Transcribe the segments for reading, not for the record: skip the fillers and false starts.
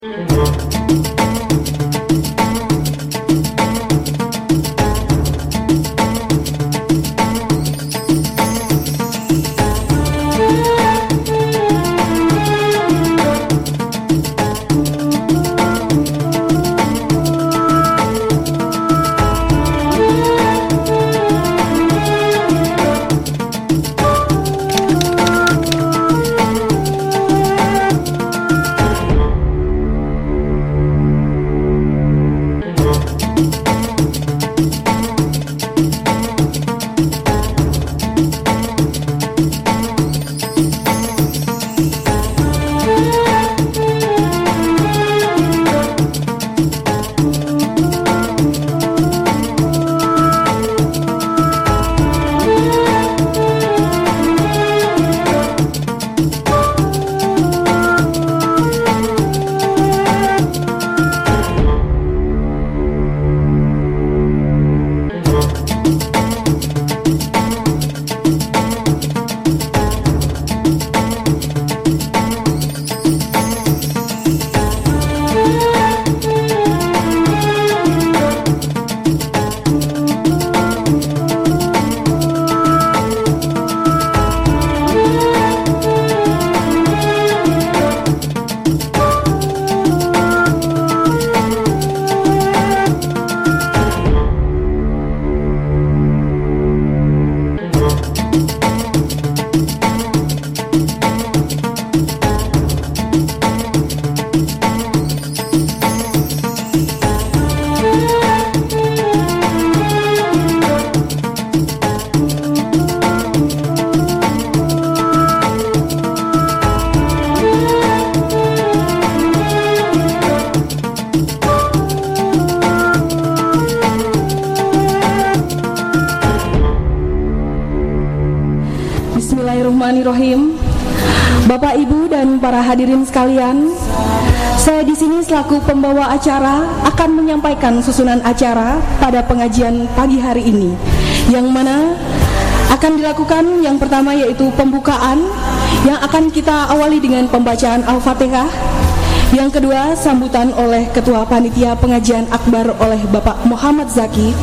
Bismillahirrahmanirrahim. Bapak, Ibu, dan para hadirin sekalian, saya di sini selaku pembawa acara akan menyampaikan susunan acara pada pengajian pagi hari ini, yang mana akan dilakukan yang pertama yaitu pembukaan yang akan kita awali dengan pembacaan Al-Fatihah. Yang kedua, sambutan oleh Ketua Panitia Pengajian Akbar oleh Bapak Muhammad Zaki.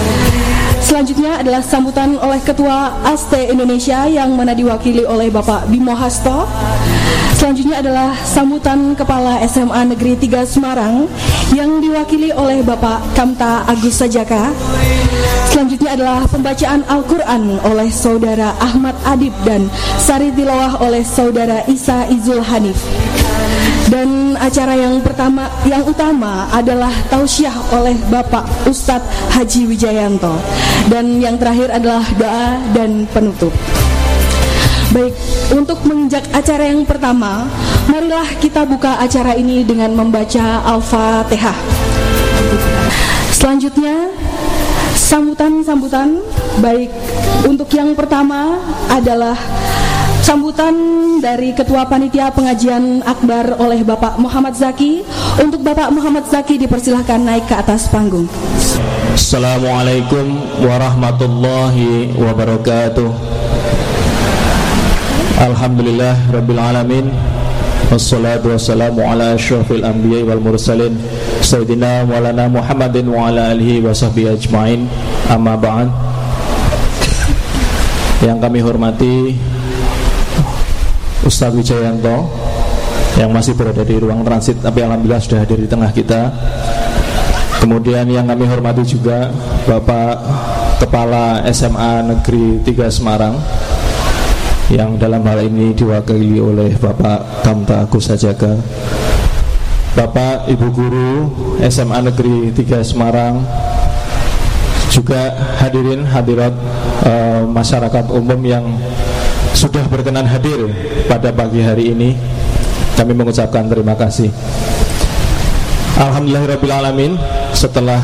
Selanjutnya adalah sambutan oleh Ketua ASTE Indonesia yang mana diwakili oleh Bapak Bimo Hasto. Selanjutnya adalah sambutan Kepala SMA Negeri 3 Semarang yang diwakili oleh Bapak Kamta Agus Sajaka. Selanjutnya adalah pembacaan Al-Quran oleh Saudara Ahmad Adib dan Sari Tilawah oleh Saudara Isa Izul Hanif. Dan acara yang utama adalah tausiah oleh Bapak Ustadz Haji Wijayanto. Dan yang terakhir adalah doa dan penutup. Baik, untuk menginjak acara yang pertama, marilah kita buka acara ini dengan membaca Al-Fatihah. Selanjutnya sambutan. Baik, untuk yang pertama adalah sambutan dari Ketua Panitia Pengajian Akbar oleh Bapak Muhammad Zaki. Untuk Bapak Muhammad Zaki dipersilahkan naik ke atas panggung. Assalamualaikum warahmatullahi wabarakatuh. Alhamdulillah Rabbil Alamin. Wassalatu wassalamu ala asyrafil anbiya wal mursalin Sayyidina Maulana Muhammadin wa ala alihi wa sahbihi ajma'in. Amma ba'd. Yang kami hormati Ustadz Wijayanto yang masih berada di ruang transit, tapi alhamdulillah sudah hadir di tengah kita. Kemudian yang kami hormati juga Bapak Kepala SMA Negeri 3 Semarang yang dalam hal ini diwakili oleh Bapak Kamta Agus Sajaka. Bapak Ibu Guru SMA Negeri 3 Semarang, juga hadirin hadirat masyarakat umum yang sudah berkenan hadir pada pagi hari ini, kami mengucapkan terima kasih. Alhamdulillahirrabbilalamin. Setelah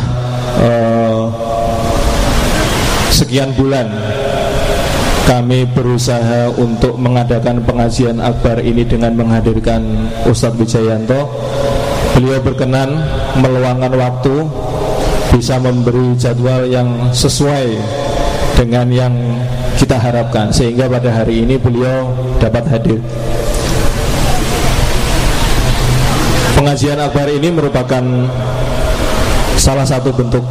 sekian bulan kami berusaha untuk mengadakan pengajian akbar ini dengan menghadirkan Ustadz Wijayanto. Beliau berkenan meluangkan waktu, bisa memberi jadwal yang sesuai dengan yang kita harapkan, sehingga pada hari ini beliau dapat hadir. pengajian akbar ini merupakan salah satu bentuk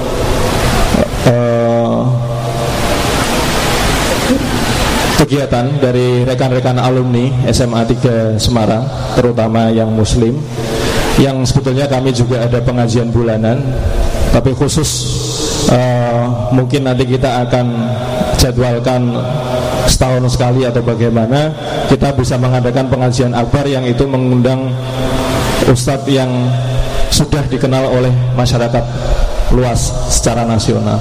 kegiatan dari rekan-rekan alumni SMA 3 Semarang, terutama yang muslim, yang sebetulnya kami juga ada pengajian bulanan, tapi khusus mungkin nanti kita akan jadwalkan setahun sekali atau bagaimana kita bisa mengadakan pengajian akbar yang itu mengundang ustadz yang sudah dikenal oleh masyarakat luas secara nasional.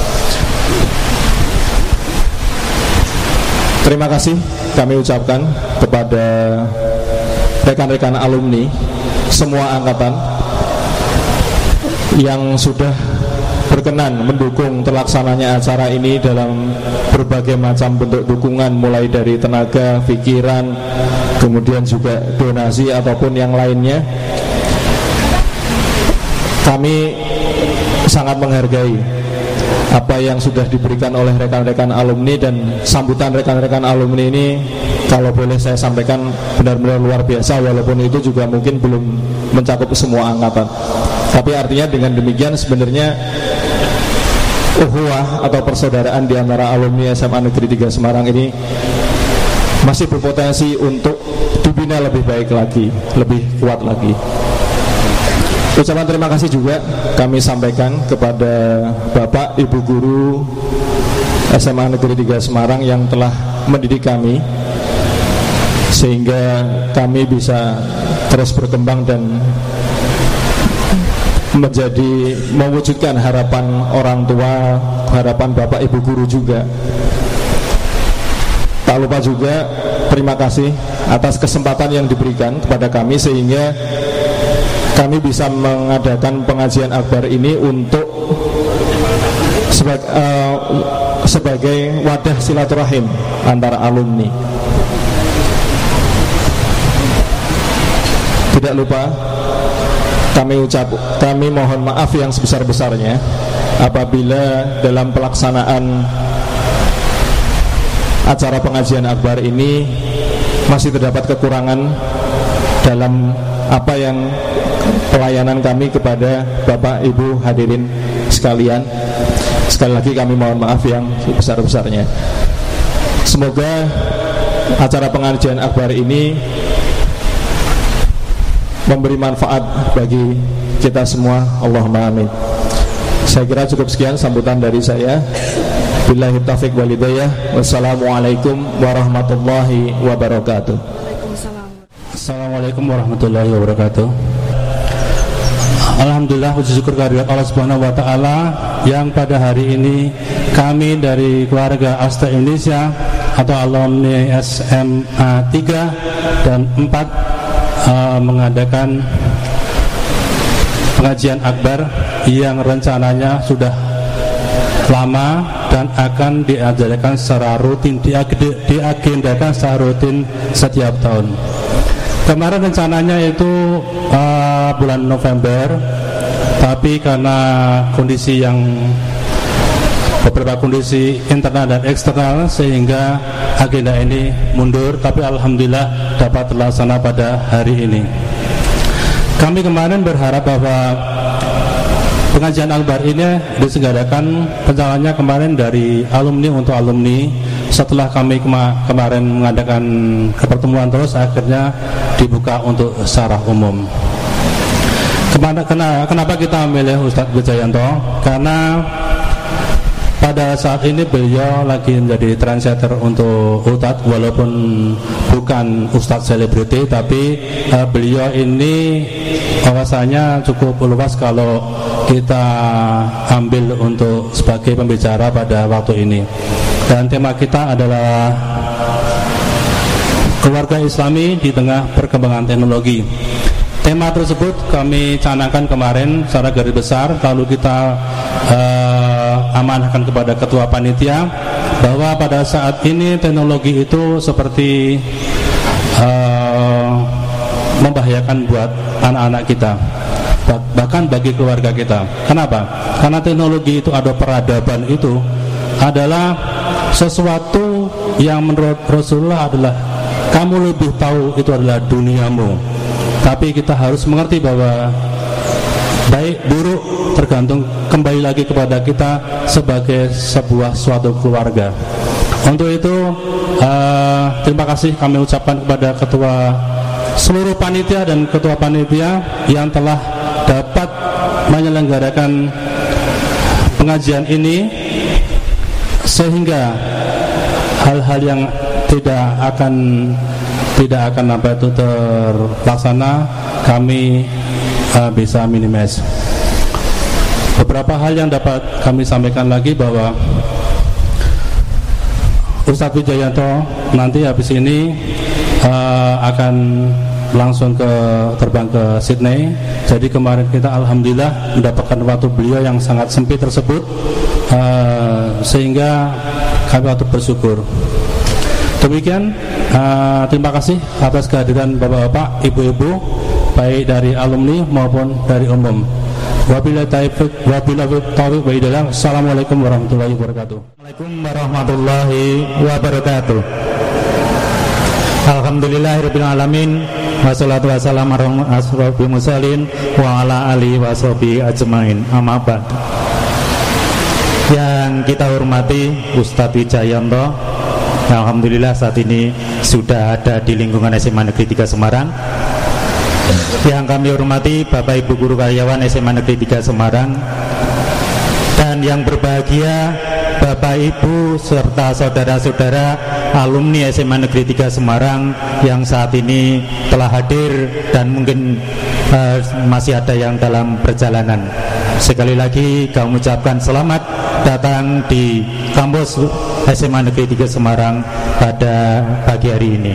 Terima kasih kami ucapkan kepada rekan-rekan alumni semua angkatan yang sudah berkenan mendukung terlaksananya acara ini dalam berbagai macam bentuk dukungan, mulai dari tenaga, pikiran, kemudian juga donasi ataupun yang lainnya. Kami sangat menghargai apa yang sudah diberikan oleh rekan-rekan alumni, dan sambutan rekan-rekan alumni ini kalau boleh saya sampaikan benar-benar luar biasa, walaupun itu juga mungkin belum mencakup semua angkatan. Tapi artinya dengan demikian sebenarnya ukhuwah atau persaudaraan di antara alumni SMA Negeri 3 Semarang ini masih berpotensi untuk dibina lebih baik lagi, lebih kuat lagi. Ucapan terima kasih juga kami sampaikan kepada Bapak Ibu Guru SMA Negeri 3 Semarang yang telah mendidik kami sehingga kami bisa terus berkembang dan menjadi mewujudkan harapan orang tua, harapan Bapak Ibu Guru juga. Tak lupa juga terima kasih atas kesempatan yang diberikan kepada kami sehingga kami bisa mengadakan pengajian akbar ini untuk sebagai wadah silaturahim antara alumni. Tidak lupa kami mohon maaf yang sebesar-besarnya apabila dalam pelaksanaan acara pengajian akbar ini masih terdapat kekurangan dalam apa yang pelayanan kami kepada Bapak Ibu hadirin sekalian. Sekali lagi kami mohon maaf yang sebesar-besarnya. Semoga acara pengajian akbar ini memberi manfaat bagi kita semua. Allahumma amin. Saya kira cukup sekian sambutan dari saya. Billahi taufiq wal hidayah. Wassalamualaikum warahmatullahi wabarakatuh. Assalamualaikum warahmatullahi wabarakatuh. Alhamdulillah, puji syukur kehadirat Allah Subhanahu wa taala yang pada hari ini kami dari keluarga Asta Indonesia atau alumni SMA 3 dan 4 mengadakan pengajian akbar yang rencananya sudah lama dan akan diagendakan secara rutin, diagendakan secara rutin setiap tahun. Kemarin rencananya itu bulan November, tapi karena beberapa kondisi internal dan eksternal sehingga agenda ini mundur, tapi alhamdulillah dapat terlaksana pada hari ini. Kami kemarin berharap bahwa pengajian akbar ini diselenggarakan rencananya kemarin dari alumni untuk alumni. Setelah kami kemarin mengadakan pertemuan terus, akhirnya dibuka untuk secara umum. Kenapa kita memilih Ustadz Wijayanto? Karena pada saat ini beliau lagi menjadi trendsetter untuk Ustadz, walaupun bukan Ustadz selebriti, tapi beliau ini wawasannya cukup luas kalau kita ambil untuk sebagai pembicara pada waktu ini. Dan tema kita adalah keluarga Islami di tengah perkembangan teknologi. Tema tersebut kami canangkan kemarin secara garis besar, lalu kita amanahkan kepada ketua panitia bahwa pada saat ini teknologi itu seperti membahayakan buat anak-anak kita, bahkan bagi keluarga kita. Kenapa? Karena teknologi itu ada peradaban, itu adalah sesuatu yang menurut Rasulullah adalah kamu lebih tahu itu adalah duniamu. Tapi kita harus mengerti bahwa baik buruk tergantung kembali lagi kepada kita sebagai sebuah suatu keluarga. Untuk itu terima kasih kami ucapkan kepada ketua seluruh panitia dan ketua panitia yang telah dapat menyelenggarakan pengajian ini, sehingga hal-hal yang tidak akan apa itu terlaksana kami bisa minimize. Beberapa hal yang dapat kami sampaikan lagi bahwa Ustadz Wijayanto nanti habis ini akan langsung terbang ke Sydney. Jadi kemarin kita alhamdulillah mendapatkan waktu beliau yang sangat sempit tersebut, sehingga kami patut bersyukur. Demikian, terima kasih atas kehadiran bapak-bapak, ibu-ibu, baik dari alumni maupun dari umum. Wabillahi taufiq wa hidayah. Assalamualaikum warahmatullahi wabarakatuh. Assalamualaikum warahmatullahi wabarakatuh. Alhamdulillahirabbil alamin, wassalatu wassalamu ala asyrofil mursalin wa ala alihi washabihi ajmain. Amma ba'd. Yang kita hormati Ustadz Wijayanto, alhamdulillah saat ini sudah ada di lingkungan SMA Negeri 3 Semarang. Yang kami hormati Bapak Ibu guru karyawan SMA Negeri 3 Semarang, dan yang berbahagia Bapak Ibu serta saudara-saudara alumni SMA Negeri 3 Semarang yang saat ini telah hadir dan mungkin masih ada yang dalam perjalanan. Sekali lagi kami ucapkan selamat datang di kampus SMA Negeri 3 Semarang pada pagi hari ini.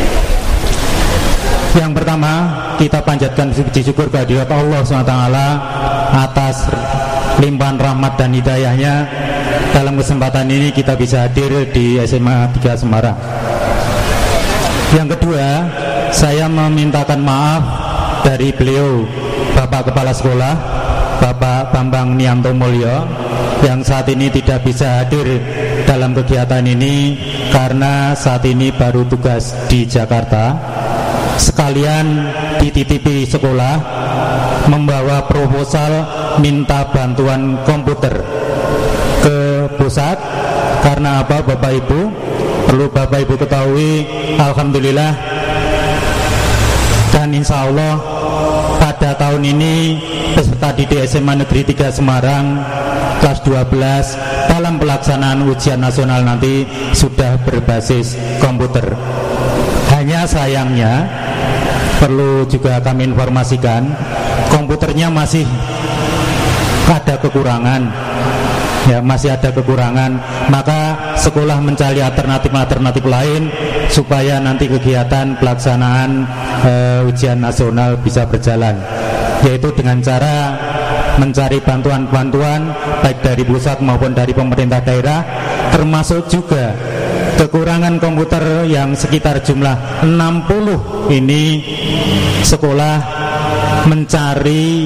Yang pertama, kita panjatkan puji syukur kehadirat Allah SWT atas limpahan rahmat dan hidayahnya. Dalam kesempatan ini kita bisa hadir di SMA 3 Semarang. Yang kedua, saya memintakan maaf dari beliau Bapak Kepala Sekolah, Bapak Bambang Nianto Mulyo, yang saat ini tidak bisa hadir dalam kegiatan ini karena saat ini baru tugas di Jakarta. Sekalian dititipi sekolah membawa proposal minta bantuan komputer ke pusat. Karena apa Bapak Ibu? Perlu Bapak Ibu ketahui, alhamdulillah dan insya Allah pada tahun ini peserta didik SMA Negeri 3 Semarang kelas 12 dalam pelaksanaan ujian nasional nanti sudah berbasis komputer. Hanya sayangnya perlu juga kami informasikan, komputernya masih ada kekurangan, ya masih ada kekurangan. Maka sekolah mencari alternatif lain supaya nanti kegiatan pelaksanaan ujian nasional bisa berjalan, yaitu dengan cara mencari bantuan-bantuan baik dari pusat maupun dari pemerintah daerah, termasuk juga kekurangan komputer yang sekitar jumlah 60 ini. Sekolah mencari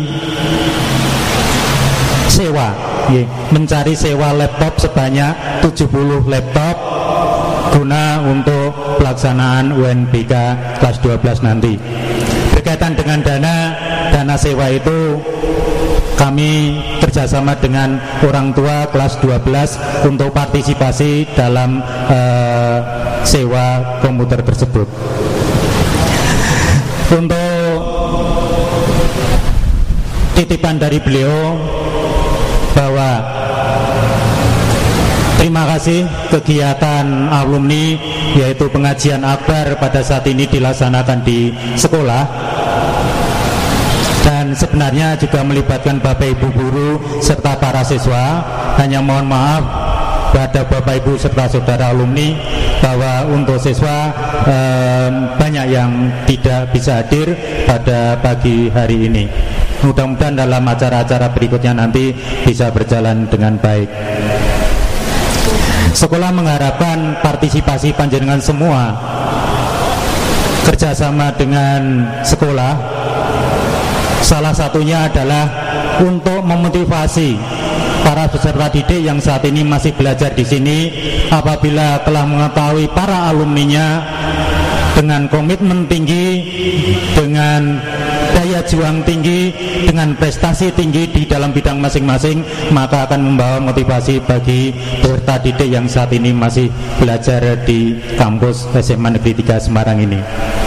sewa laptop sebanyak 70 laptop guna untuk pelaksanaan UNBK kelas 12 nanti. Berkaitan dengan dana sewa itu, kami kerjasama dengan orang tua kelas 12 untuk partisipasi dalam sewa komputer tersebut. Untuk titipan dari beliau bahwa terima kasih kegiatan alumni yaitu pengajian akbar pada saat ini dilaksanakan di sekolah, dan sebenarnya juga melibatkan Bapak Ibu guru serta para siswa. Hanya mohon maaf pada Bapak Ibu serta saudara alumni bahwa untuk siswa banyak yang tidak bisa hadir pada pagi hari ini. Mudah-mudahan dalam acara-acara berikutnya nanti bisa berjalan dengan baik. Sekolah mengharapkan partisipasi panjenengan semua, kerjasama dengan sekolah. Salah satunya adalah untuk memotivasi para peserta didik yang saat ini masih belajar di sini, apabila telah mengetahui para alumninya dengan komitmen tinggi, dengan daya juang tinggi, dengan prestasi tinggi di dalam bidang masing-masing, maka akan membawa motivasi bagi peserta didik yang saat ini masih belajar di kampus SMA Negeri 3 Semarang ini.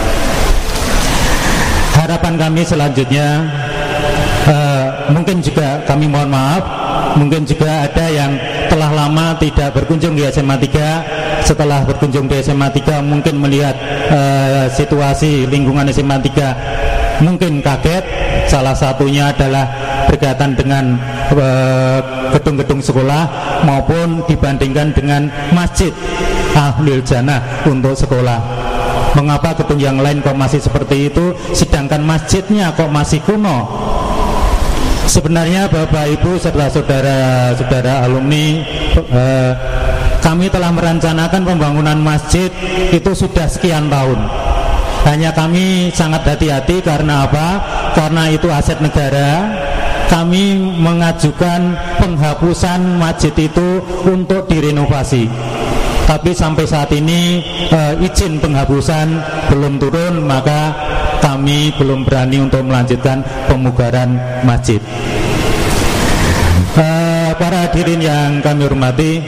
Harapan kami selanjutnya, mungkin juga kami mohon maaf, mungkin juga ada yang telah lama tidak berkunjung di SMA 3. Setelah berkunjung di SMA 3 mungkin melihat situasi lingkungan SMA 3 mungkin kaget. Salah satunya adalah berkaitan dengan gedung-gedung sekolah maupun dibandingkan dengan masjid Ahlul Jannah untuk sekolah. Mengapa gedung yang lain kok masih seperti itu, sedangkan masjidnya kok masih kuno? Sebenarnya Bapak Ibu serta saudara-saudara alumni, kami telah merencanakan pembangunan masjid itu sudah sekian tahun. Hanya kami sangat hati-hati karena apa? Karena itu aset negara. Kami mengajukan penghapusan masjid itu untuk direnovasi. Tapi sampai saat ini izin penghapusan belum turun, maka kami belum berani untuk melanjutkan pemugaran masjid. Para hadirin yang kami hormati,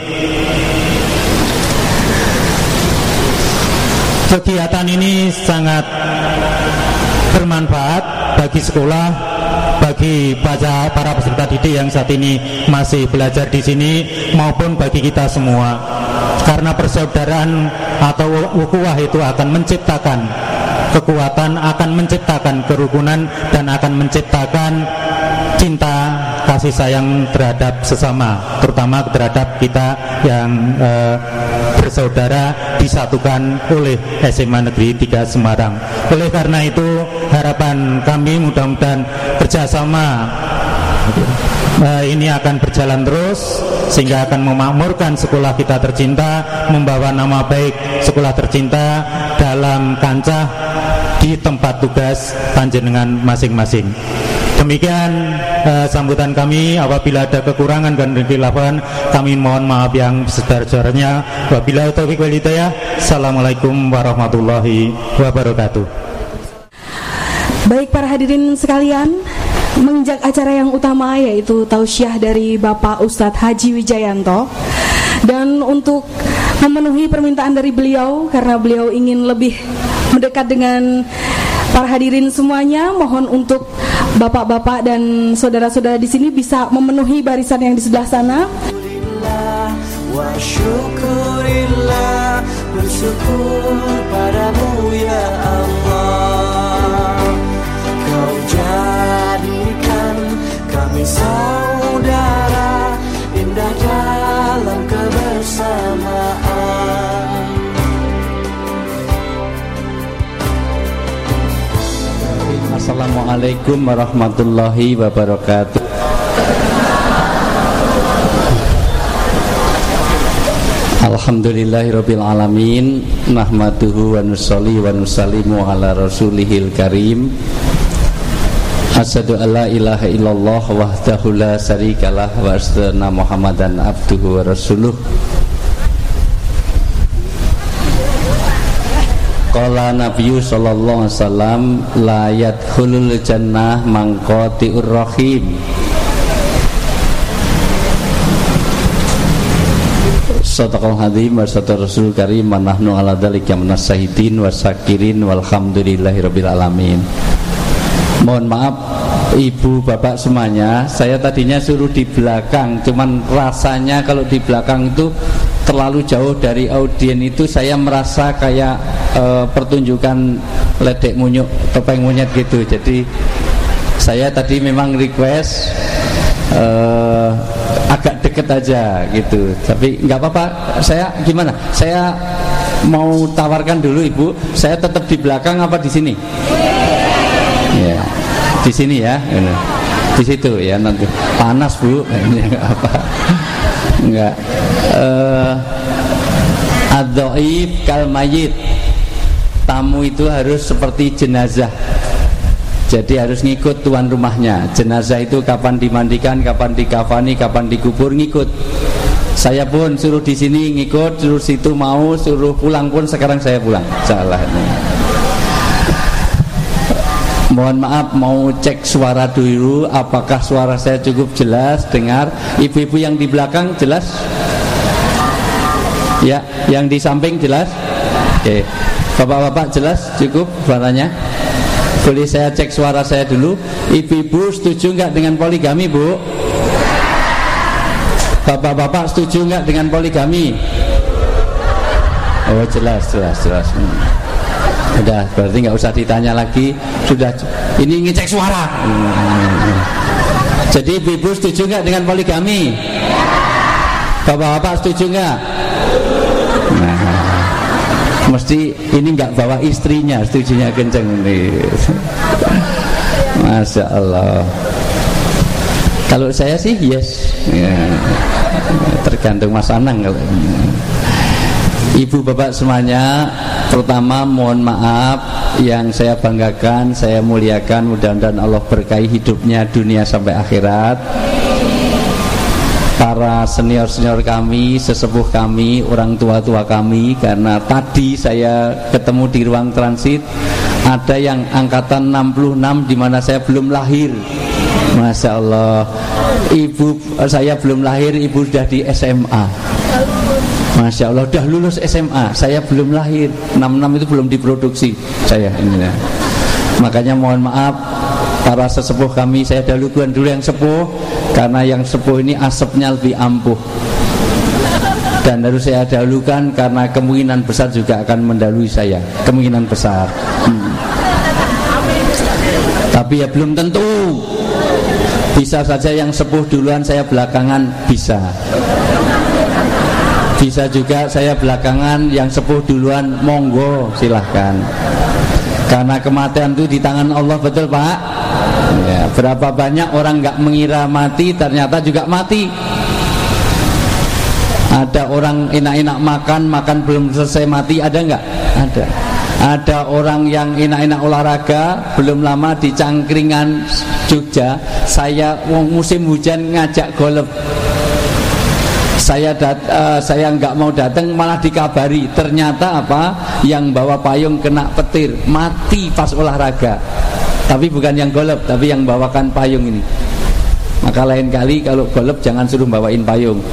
kegiatan ini sangat bermanfaat bagi sekolah, bagi para peserta didik yang saat ini masih belajar di sini, maupun bagi kita semua. Karena persaudaraan atau ukhuwah itu akan menciptakan kekuatan, akan menciptakan kerukunan, dan akan menciptakan cinta kasih sayang terhadap sesama, terutama terhadap kita yang bersaudara disatukan oleh SMA Negeri 3 Semarang. Oleh karena itu harapan kami mudah-mudahan kerjasama ini akan berjalan terus sehingga akan memakmurkan sekolah kita tercinta, membawa nama baik sekolah tercinta dalam kancah di tempat tugas panjenengan masing-masing. Demikian sambutan kami. Apabila ada kekurangan dan kekhilafan, kami mohon maaf yang sebesar-besarnya. Wabillahi taufiq wal hidayah. Assalamualaikum warahmatullahi wabarakatuh. Baik para hadirin sekalian, menginjak acara yang utama yaitu tausiah dari Bapak Ustadz Haji Wijayanto. Dan untuk memenuhi permintaan dari beliau, karena beliau ingin lebih mendekat dengan para hadirin semuanya, mohon untuk bapak-bapak dan saudara-saudara di sini bisa memenuhi barisan yang di sebelah sana. Wa syukurillah, bersyukur padamu ya Allah. Kau jadikan kami saudara, indah dalam kebersamaan. Assalamualaikum warahmatullahi wabarakatuh. Alhamdulillahirabbil alamin, nahmaduhu wa nusolli wa nusallimu ala rasulihil karim. Asyhadu alla ilaha illallah wahdahu la syarikalah wa asyhadu anna Muhammadan abduhu wa rasuluh. Qala Nabiyyu sallallahu alaihi wasallam la yadkhulul jannah man qati'ur rahim. Sadaqal hadzim wa sadaqar rasul karim wa nahnu ala dzalika minas syahidin wasyakirin walhamdulillahirabbil alamin. Mohon maaf ibu bapak semuanya, saya tadinya suruh di belakang, cuman rasanya kalau di belakang itu terlalu jauh dari audien, itu saya merasa kayak pertunjukan ledek munyuk, topeng monyet gitu. Jadi saya tadi memang request agak deket aja gitu, tapi nggak apa-apa. Saya gimana? Saya mau tawarkan dulu ibu, saya tetap di belakang apa di sini? Ya, di sini ya, di situ ya, nanti panas bu, nggak apa, nggak. Ad-dhaif kal mayit, tamu itu harus seperti jenazah. Jadi harus ngikut tuan rumahnya. Jenazah itu kapan dimandikan, kapan dikafani, kapan dikubur, ngikut. Saya pun suruh di sini ngikut, suruh situ mau, suruh pulang pun sekarang saya pulang. Salah. Mohon maaf, mau cek suara dulu, apakah suara saya cukup jelas dengar? Ibu-ibu yang di belakang jelas? Ya, yang di samping jelas? Oke. Bapak-bapak jelas cukup suaranya? Boleh saya cek suara saya dulu? Ibu-ibu setuju nggak dengan poligami, Bu? Bapak-bapak setuju nggak dengan poligami? Oh, jelas. Udah, berarti nggak usah ditanya lagi. Sudah, ini ngecek suara. Jadi ibu setuju nggak dengan poligami? Bapak-bapak setuju nggak? Nah, mesti ini nggak bawa istrinya, setujunya kenceng nih. Masya Allah. Kalau saya sih yes, ya, tergantung Mas Anang kalau. Ibu bapak semuanya, pertama mohon maaf, yang saya banggakan, saya muliakan, mudah-mudahan Allah berkahi hidupnya dunia sampai akhirat. Para senior-senior kami, sesepuh kami, orang tua-tua kami, karena tadi saya ketemu di ruang transit, ada yang angkatan 66 di mana saya belum lahir. Masya Allah, ibu saya belum lahir, ibu sudah di SMA. Masya Allah, udah lulus SMA, saya belum lahir. 66 itu belum diproduksi saya ini ya. Makanya mohon maaf para sesepuh kami, saya dahulukan dulu yang sepuh, karena yang sepuh ini asapnya lebih ampuh. Dan harus saya dahulukan karena kemungkinan besar juga akan mendahului saya, kemungkinan besar. Tapi ya belum tentu. Bisa saja yang sepuh duluan, saya belakangan, bisa. Bisa juga saya belakangan, yang sepuh duluan, monggo silahkan. Karena kematian itu di tangan Allah, betul Pak? Ya, berapa banyak orang nggak mengira mati, ternyata juga mati. Ada orang enak-enak makan belum selesai mati, ada nggak? Ada. Ada orang yang enak-enak olahraga, belum lama di Cangkringan Jogja, saya musim hujan ngajak golf. Saya nggak mau datang, malah dikabari ternyata apa, yang bawa payung kena petir, mati pas olahraga. Tapi bukan yang golf, tapi yang bawakan payung ini. Maka lain kali kalau golf jangan suruh bawain payung.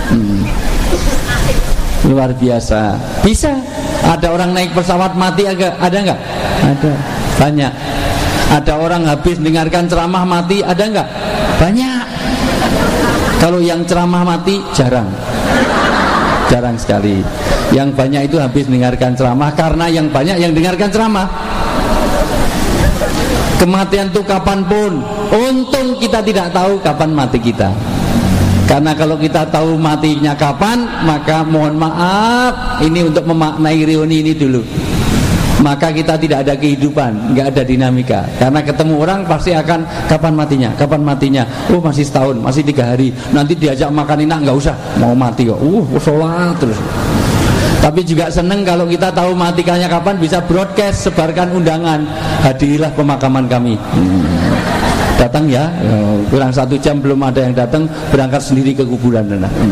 Luar biasa. Bisa. Ada orang naik pesawat mati ada nggak? Ada, banyak. Ada orang habis dengarkan ceramah mati, ada nggak? Banyak. Kalau yang ceramah mati jarang sekali. Yang banyak itu habis dengarkan ceramah, karena yang banyak yang dengarkan ceramah. Kematian itu kapanpun. Untung kita tidak tahu kapan mati kita. Karena kalau kita tahu matinya kapan, maka mohon maaf, ini untuk memaknai reuni ini dulu, maka kita tidak ada kehidupan, nggak ada dinamika. Karena ketemu orang pasti akan kapan matinya. Oh masih setahun, masih 3 hari. Nanti diajak makan enak, nggak usah, mau mati kok. Sholat terus. Tapi juga seneng kalau kita tahu matikannya kapan, bisa broadcast, sebarkan undangan, hadirilah pemakaman kami. Datang ya, kurang 1 jam belum ada yang datang, berangkat sendiri ke kuburan.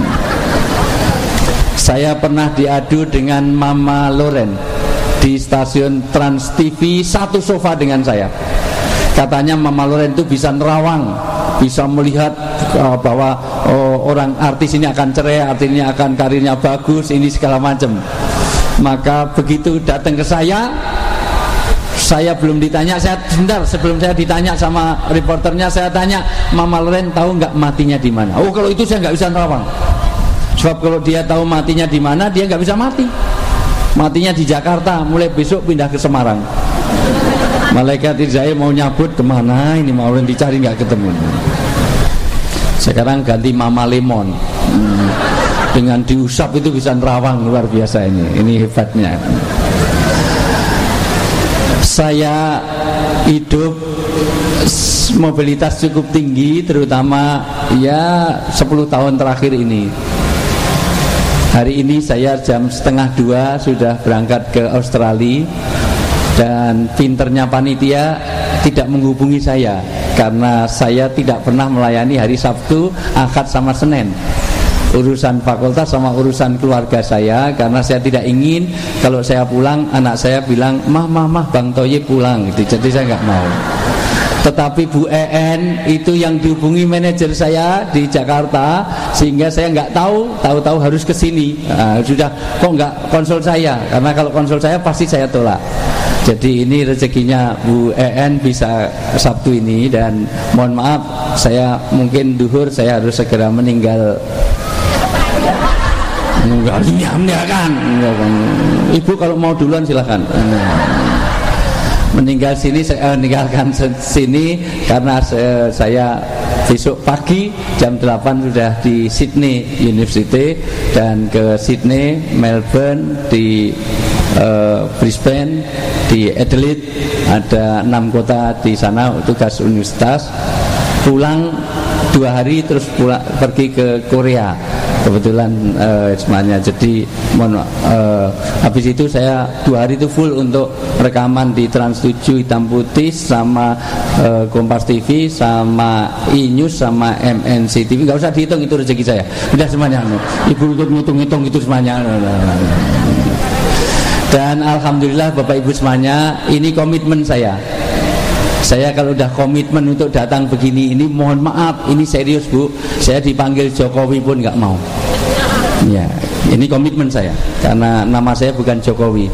Saya pernah diadu dengan Mama Loren di stasiun Trans TV, satu sofa dengan saya. Katanya Mama Loren itu bisa nerawang, bisa melihat bahwa orang artis ini akan cerai, artinya akan karirnya bagus, ini segala macam. Maka begitu datang ke saya belum ditanya, sebentar sebelum saya ditanya sama reporternya, saya tanya, Mama Loren tahu nggak matinya di mana? Oh kalau itu saya nggak bisa nerawang. Sebab kalau dia tahu matinya di mana, dia nggak bisa mati. Matinya di Jakarta, mulai besok pindah ke Semarang. Malaikat Israel mau nyabut kemana? Ini Mama Loren dicari nggak ketemu. Sekarang ganti Mama Lemon. Dengan diusap itu bisa nerawang, luar biasa ini hebatnya. Saya hidup mobilitas cukup tinggi, terutama ya 10 tahun terakhir ini. Hari ini saya jam 1:30 sudah berangkat ke Australia, dan pinternya panitia tidak menghubungi saya karena saya tidak pernah melayani hari Sabtu, Ahad sama Senin. urusan fakultas sama urusan keluarga saya, karena saya tidak ingin kalau saya pulang anak saya bilang mah Bang Thoyib pulang gitu. Jadi saya nggak mau. Tetapi Bu EN itu yang dihubungi manajer saya di Jakarta, sehingga saya nggak tahu harus ke sini. Sudah kok nggak konsul saya, karena kalau konsul saya pasti saya tolak. Jadi ini rezekinya Bu EN bisa Sabtu ini, dan mohon maaf saya mungkin duhur saya harus segera meninggal. Meninggalkan. Ibu kalau mau duluan silahkan. Meninggalkan sini karena saya besok pagi jam 8 sudah di Sydney University, dan ke Sydney, Melbourne, di Brisbane, di Adelaide, ada 6 kota di sana tugas universitas. Pulang 2 hari terus pergi ke Korea kebetulan semuanya. Jadi habis itu saya 2 hari itu full untuk rekaman di Trans 7 hitam putih, sama Kompas TV, sama E-News, sama MNC TV. Gak usah dihitung, itu rezeki saya. Udah semuanya. Ibu ngitung itu semuanya. Dan alhamdulillah Bapak Ibu semuanya, ini komitmen saya. Saya kalau udah komitmen untuk datang begini, ini mohon maaf, ini serius Bu, saya dipanggil Jokowi pun nggak mau. Ya, ini komitmen saya, karena nama saya bukan Jokowi.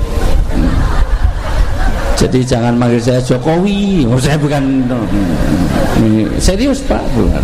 Jadi jangan manggil saya Jokowi, saya bukan. Serius Pak, bukan.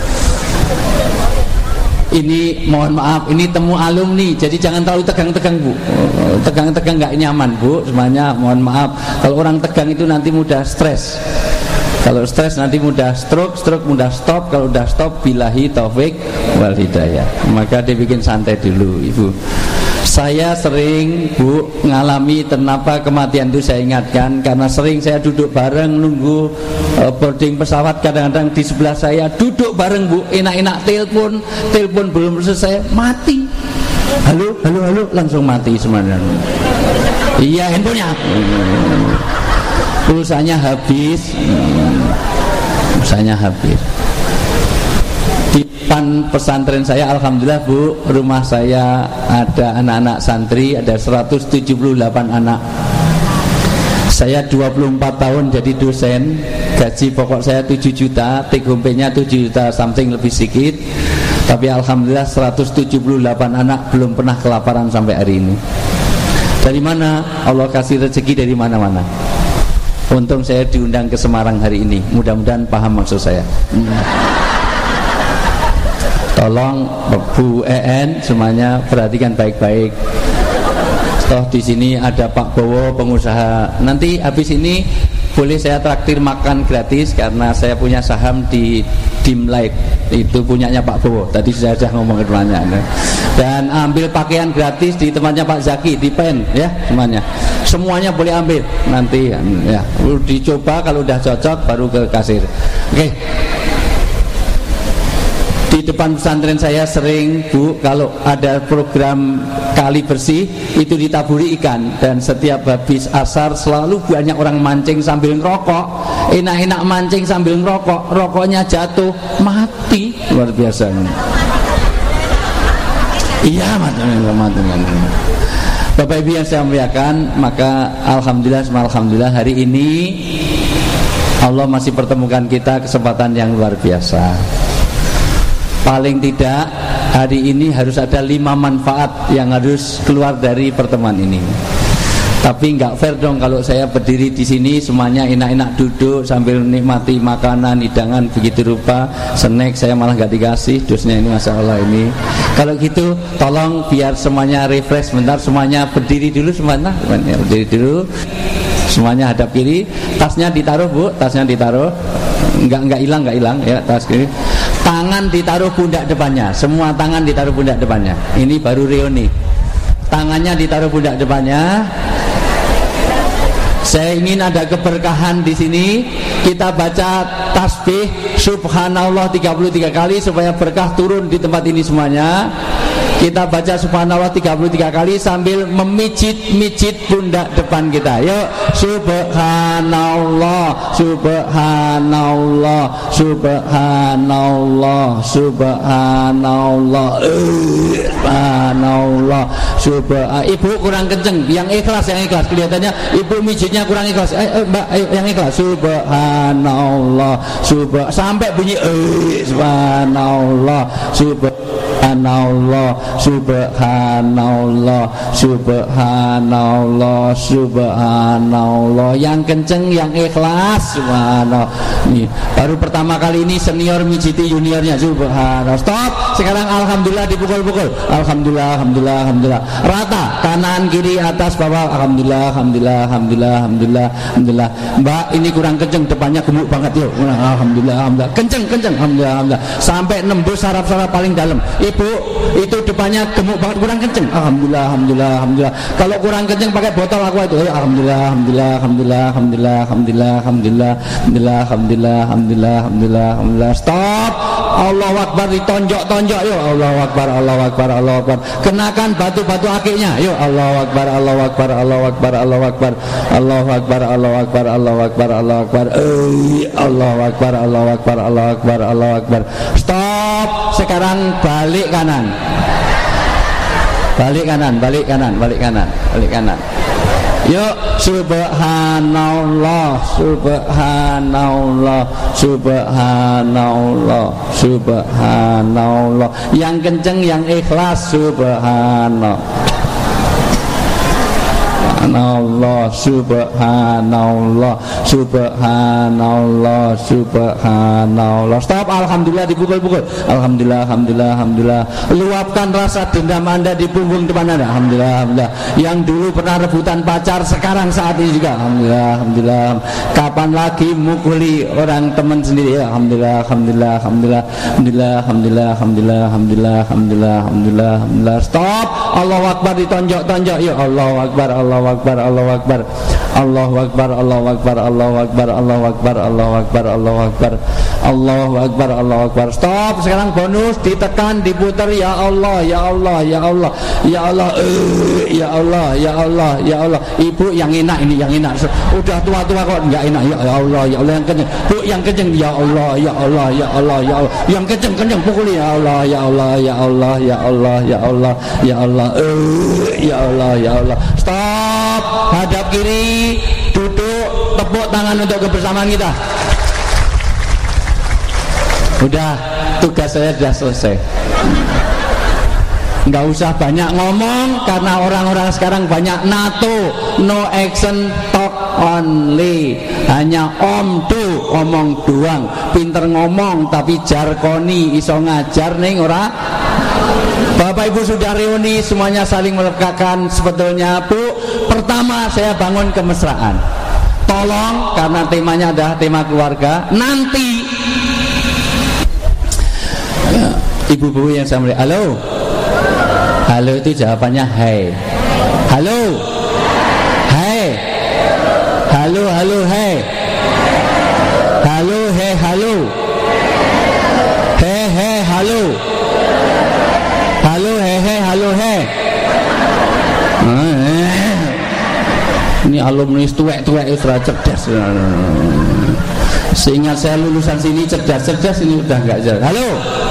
Ini mohon maaf, ini temu alumni, jadi jangan terlalu tegang-tegang Bu. Tegang-tegang nggak nyaman Bu, semuanya mohon maaf. Kalau orang tegang itu nanti mudah stres. Kalau stres nanti mudah stroke mudah stop. Kalau udah stop, billahi taufik wal hidayah. Maka dibikin santai dulu Ibu. Saya sering Bu ngalami kenapa kematian itu saya ingatkan, karena sering saya duduk bareng nunggu boarding pesawat, kadang-kadang di sebelah saya duduk bareng Bu, enak-enak telepon belum selesai mati. Halo langsung mati semuanya. Iya, handphonenya. Pulsanya habis. Di depan pesantren saya alhamdulillah Bu, rumah saya ada anak-anak santri, ada 178 anak. Saya 24 tahun jadi dosen, gaji pokok saya 7 juta, take home pay-nya 7 juta something lebih sedikit. Tapi alhamdulillah 178 anak belum pernah kelaparan sampai hari ini. Dari mana? Allah kasih rezeki dari mana-mana. Untung saya diundang ke Semarang hari ini. Mudah-mudahan paham maksud saya. Tolong Bu EN semuanya perhatikan baik-baik. Toh di sini ada Pak Bowo pengusaha. Nanti habis ini boleh saya traktir makan gratis karena saya punya saham di Dimlight, itu punyanya Pak Bowo. Tadi saya sudah ngomong ke temannya. Dan ambil pakaian gratis di tempatnya Pak Zaki di Pen ya semuanya. Semuanya boleh ambil nanti ya. Dicoba kalau udah cocok baru ke kasir. Oke. Di depan pesantren saya sering Bu, kalau ada program kali bersih itu ditaburi ikan, dan setiap habis asar selalu banyak orang mancing sambil ngerokok. Enak-enak mancing sambil ngerokok, rokoknya jatuh mati, luar biasa. Iya mati. Bapak Ibu yang saya muliakan, maka alhamdulillah hari ini Allah masih pertemukan kita kesempatan yang luar biasa. Paling tidak hari ini harus ada 5 manfaat yang harus keluar dari pertemuan ini. Tapi nggak fair dong kalau saya berdiri di sini semuanya enak-enak duduk sambil nikmati makanan, hidangan begitu rupa, snack saya malah nggak dikasih. Dosnya ini masya Allah ini. Kalau gitu tolong biar semuanya refresh sebentar, semuanya berdiri dulu semuanya, berdiri dulu. Semuanya hadap kiri, tasnya ditaruh Bu, tasnya ditaruh. Enggak hilang ya tas kiri. Tangan ditaruh pundak depannya, semua tangan ditaruh pundak depannya. Ini baru reuni. Tangannya ditaruh pundak depannya. Saya ingin ada keberkahan di sini. Kita baca tasbih subhanallah 33 kali supaya berkah turun di tempat ini semuanya. Kita baca subhanallah 33 kali sambil memijit-mijit pundak depan kita. Yuk, subhanallah, subhanallah, subhanallah, subhanallah, subhanallah, subhanallah. Ibu kurang kenceng, yang ikhlas, yang ikhlas. Kelihatannya ibu mijitnya kurang ikhlas. Mbak, ayo yang ikhlas. Subhanallah, sampai bunyi subhanallah, subhanallah, subhanallah, subhanallah, subhanallah. Yang kenceng, yang ikhlas. Subhanallah. Nih, baru pertama kali ini senior mijiti juniornya. Subhanallah. Stop. Sekarang alhamdulillah dipukul-pukul. Alhamdulillah, alhamdulillah, alhamdulillah. Rata, kanan, kiri, atas, bawah. Alhamdulillah, alhamdulillah, alhamdulillah, alhamdulillah, alhamdulillah. Mbak, ini kurang kenceng, depannya gemuk banget yuk. Alhamdulillah, alhamdulillah. Kenceng, kenceng. Alhamdulillah, alhamdulillah. Sampai nembus saraf-saraf paling dalam. Ibu, itu depannya gemuk banget, kurang kenceng. Alhamdulillah, alhamdulillah, alhamdulillah. Kalau kurang kenceng pakai botol aqua itu. Alhamdulillah, alhamdulillah, alhamdulillah, alhamdulillah, alhamdulillah, alhamdulillah, alhamdulillah, alhamdulillah, alhamdulillah, alhamdulillah, alhamdulillah. Stop. Allahu Akbar, ditonjok-tonjok yuk. Allahu Akbar, Allahu Akbar, Allahu Akbar. Kenakan batu-batu akiknya. Yuk, Allahu Akbar, Allahu Akbar, Allahu Akbar, Allahu Akbar, Allahu Akbar, Allahu Akbar, Allahu Akbar, Allahu Akbar. Allahu Akbar, Allahu Akbar, Allahu Akbar, Allahu Akbar. Stop. Sekarang balik kanan. Balik kanan, balik kanan, balik kanan, balik kanan. Yuk, subhanallah, subhanallah, subhanallah, subhanallah. Yang kenceng, yang ikhlas. Subhanallah, subhanallah, subhanallah, subhanallah, subhanallah. Stop. Alhamdulillah, dipukul-pukul. Alhamdulillah, alhamdulillah, alhamdulillah. Luapkan rasa dendam Anda di punggung depan Anda. Alhamdulillah, alhamdulillah. Yang dulu pernah rebutan pacar, sekarang saat ini juga. Alhamdulillah, alhamdulillah. Kapan lagi mukuli orang teman sendiri? Alhamdulillah, alhamdulillah, alhamdulillah, alhamdulillah, alhamdulillah, alhamdulillah, alhamdulillah, alhamdulillah, alhamdulillah, alhamdulillah. Stop. Allahu Akbar, ditonjok-tonjok. Yuk, Allahu Akbar, Allahu Akbar, Allahu Akbar, Allahu Akbar, Allahu Akbar, Allahu Akbar, Allahu Akbar, Allahu Akbar, Allahu Akbar, Allahu Akbar, Allahu Akbar. Stop. Sekarang bonus, ditekan, diputar. Ya Allah, ya Allah, ya Allah, ya Allah, ya Allah, ya Allah, ya Allah. Ibu yang enak ini, yang enak. Udah tua-tua kok enggak enak. Ya Allah, ya Allah, yang kenceng. Bu, yang kenceng. Ya Allah, ya Allah, ya Allah, ya Allah. Yang kenceng-kenceng pukuli. Ya Allah, ya Allah, ya Allah, ya Allah, ya Allah, ya Allah, ya Allah, ya Allah. Stop. Hadap kiri, duduk, tepuk tangan untuk kebersamaan kita. Udah, tugas saya sudah selesai. Nggak usah banyak ngomong, karena orang-orang sekarang banyak NATO, no action, talk only. Hanya om do, omong doang. Pinter ngomong tapi jarkoni, iso ngajar ning ora. Bapak Ibu sudah reuni, semuanya saling melekatkan. Sebetulnya Bu, pertama saya bangun kemesraan. Tolong, karena temanya adalah tema keluarga, nanti ibu-ibu yang saya melihat, halo, halo itu jawabannya hai, halo, hai, halo, halo, hai, halo, hai, halo, hai, hai, halo, halo, hai, hai, halo, hai. Ini alumni tuwek-tuwek itu cerdas. Seingat saya lulusan sini cerdas-cerdas, ini udah enggak cerdas. Halo.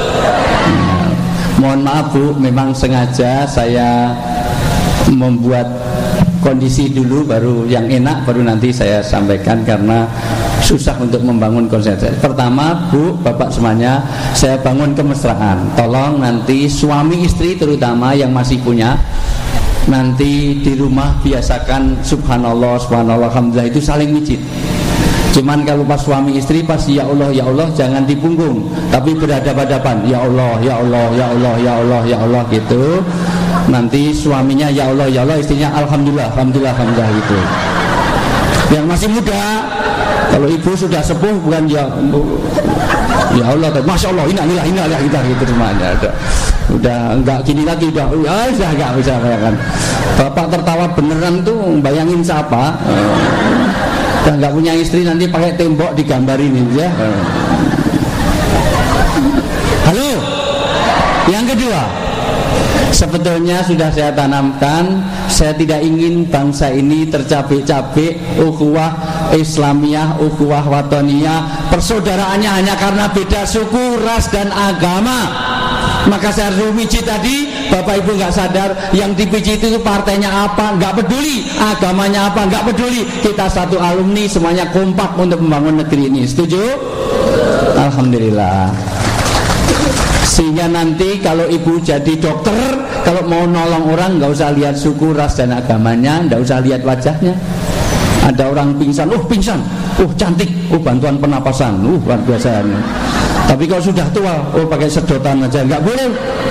Mohon maaf Bu, memang sengaja saya membuat kondisi dulu, baru yang enak baru nanti saya sampaikan, karena susah untuk membangun konsentrasi. Pertama Bu, Bapak semuanya, saya bangun kemesraan. Tolong nanti suami istri terutama yang masih punya, nanti di rumah biasakan subhanallah, subhanallah, alhamdulillah itu saling mijit. Cuman kalau pas suami istri pasti ya Allah jangan di punggung, tapi berhadapan-hadapan. Ya Allah, ya Allah, ya Allah, ya Allah, ya Allah gitu. Nanti suaminya ya Allah, istrinya alhamdulillah, alhamdulillah, alhamdulillah gitu. Yang masih muda, kalau ibu sudah sepuh bukan ya Allah, masya Allah, inilah kita gitu semuanya. Udah enggak gini lagi, udah enggak bisa bayangkan. Bapak tertawa beneran tuh, bayangin siapa? Udah nggak punya istri nanti pakai tembok digambarin ini ya. Halo. Yang kedua, Sebetulnya sudah saya tanamkan, saya tidak ingin bangsa ini tercabik-cabik ukhuwah Islamiyah, ukhuwah watoniyah, persaudaraannya hanya karena beda suku, ras dan agama. Maka saya rumiji tadi, Bapak Ibu nggak sadar yang dipiji itu partainya apa, nggak peduli, agamanya apa, nggak peduli. Kita satu alumni, semuanya kompak untuk membangun negeri ini. Setuju? Alhamdulillah. Sehingga nanti kalau ibu jadi dokter, kalau mau nolong orang nggak usah lihat suku, ras dan agamanya, nggak usah lihat wajahnya. Ada orang pingsan, pingsan, cantik, bantuan pernapasan, luar biasa. Tapi kalau sudah tua, pakai sedotan aja, nggak boleh.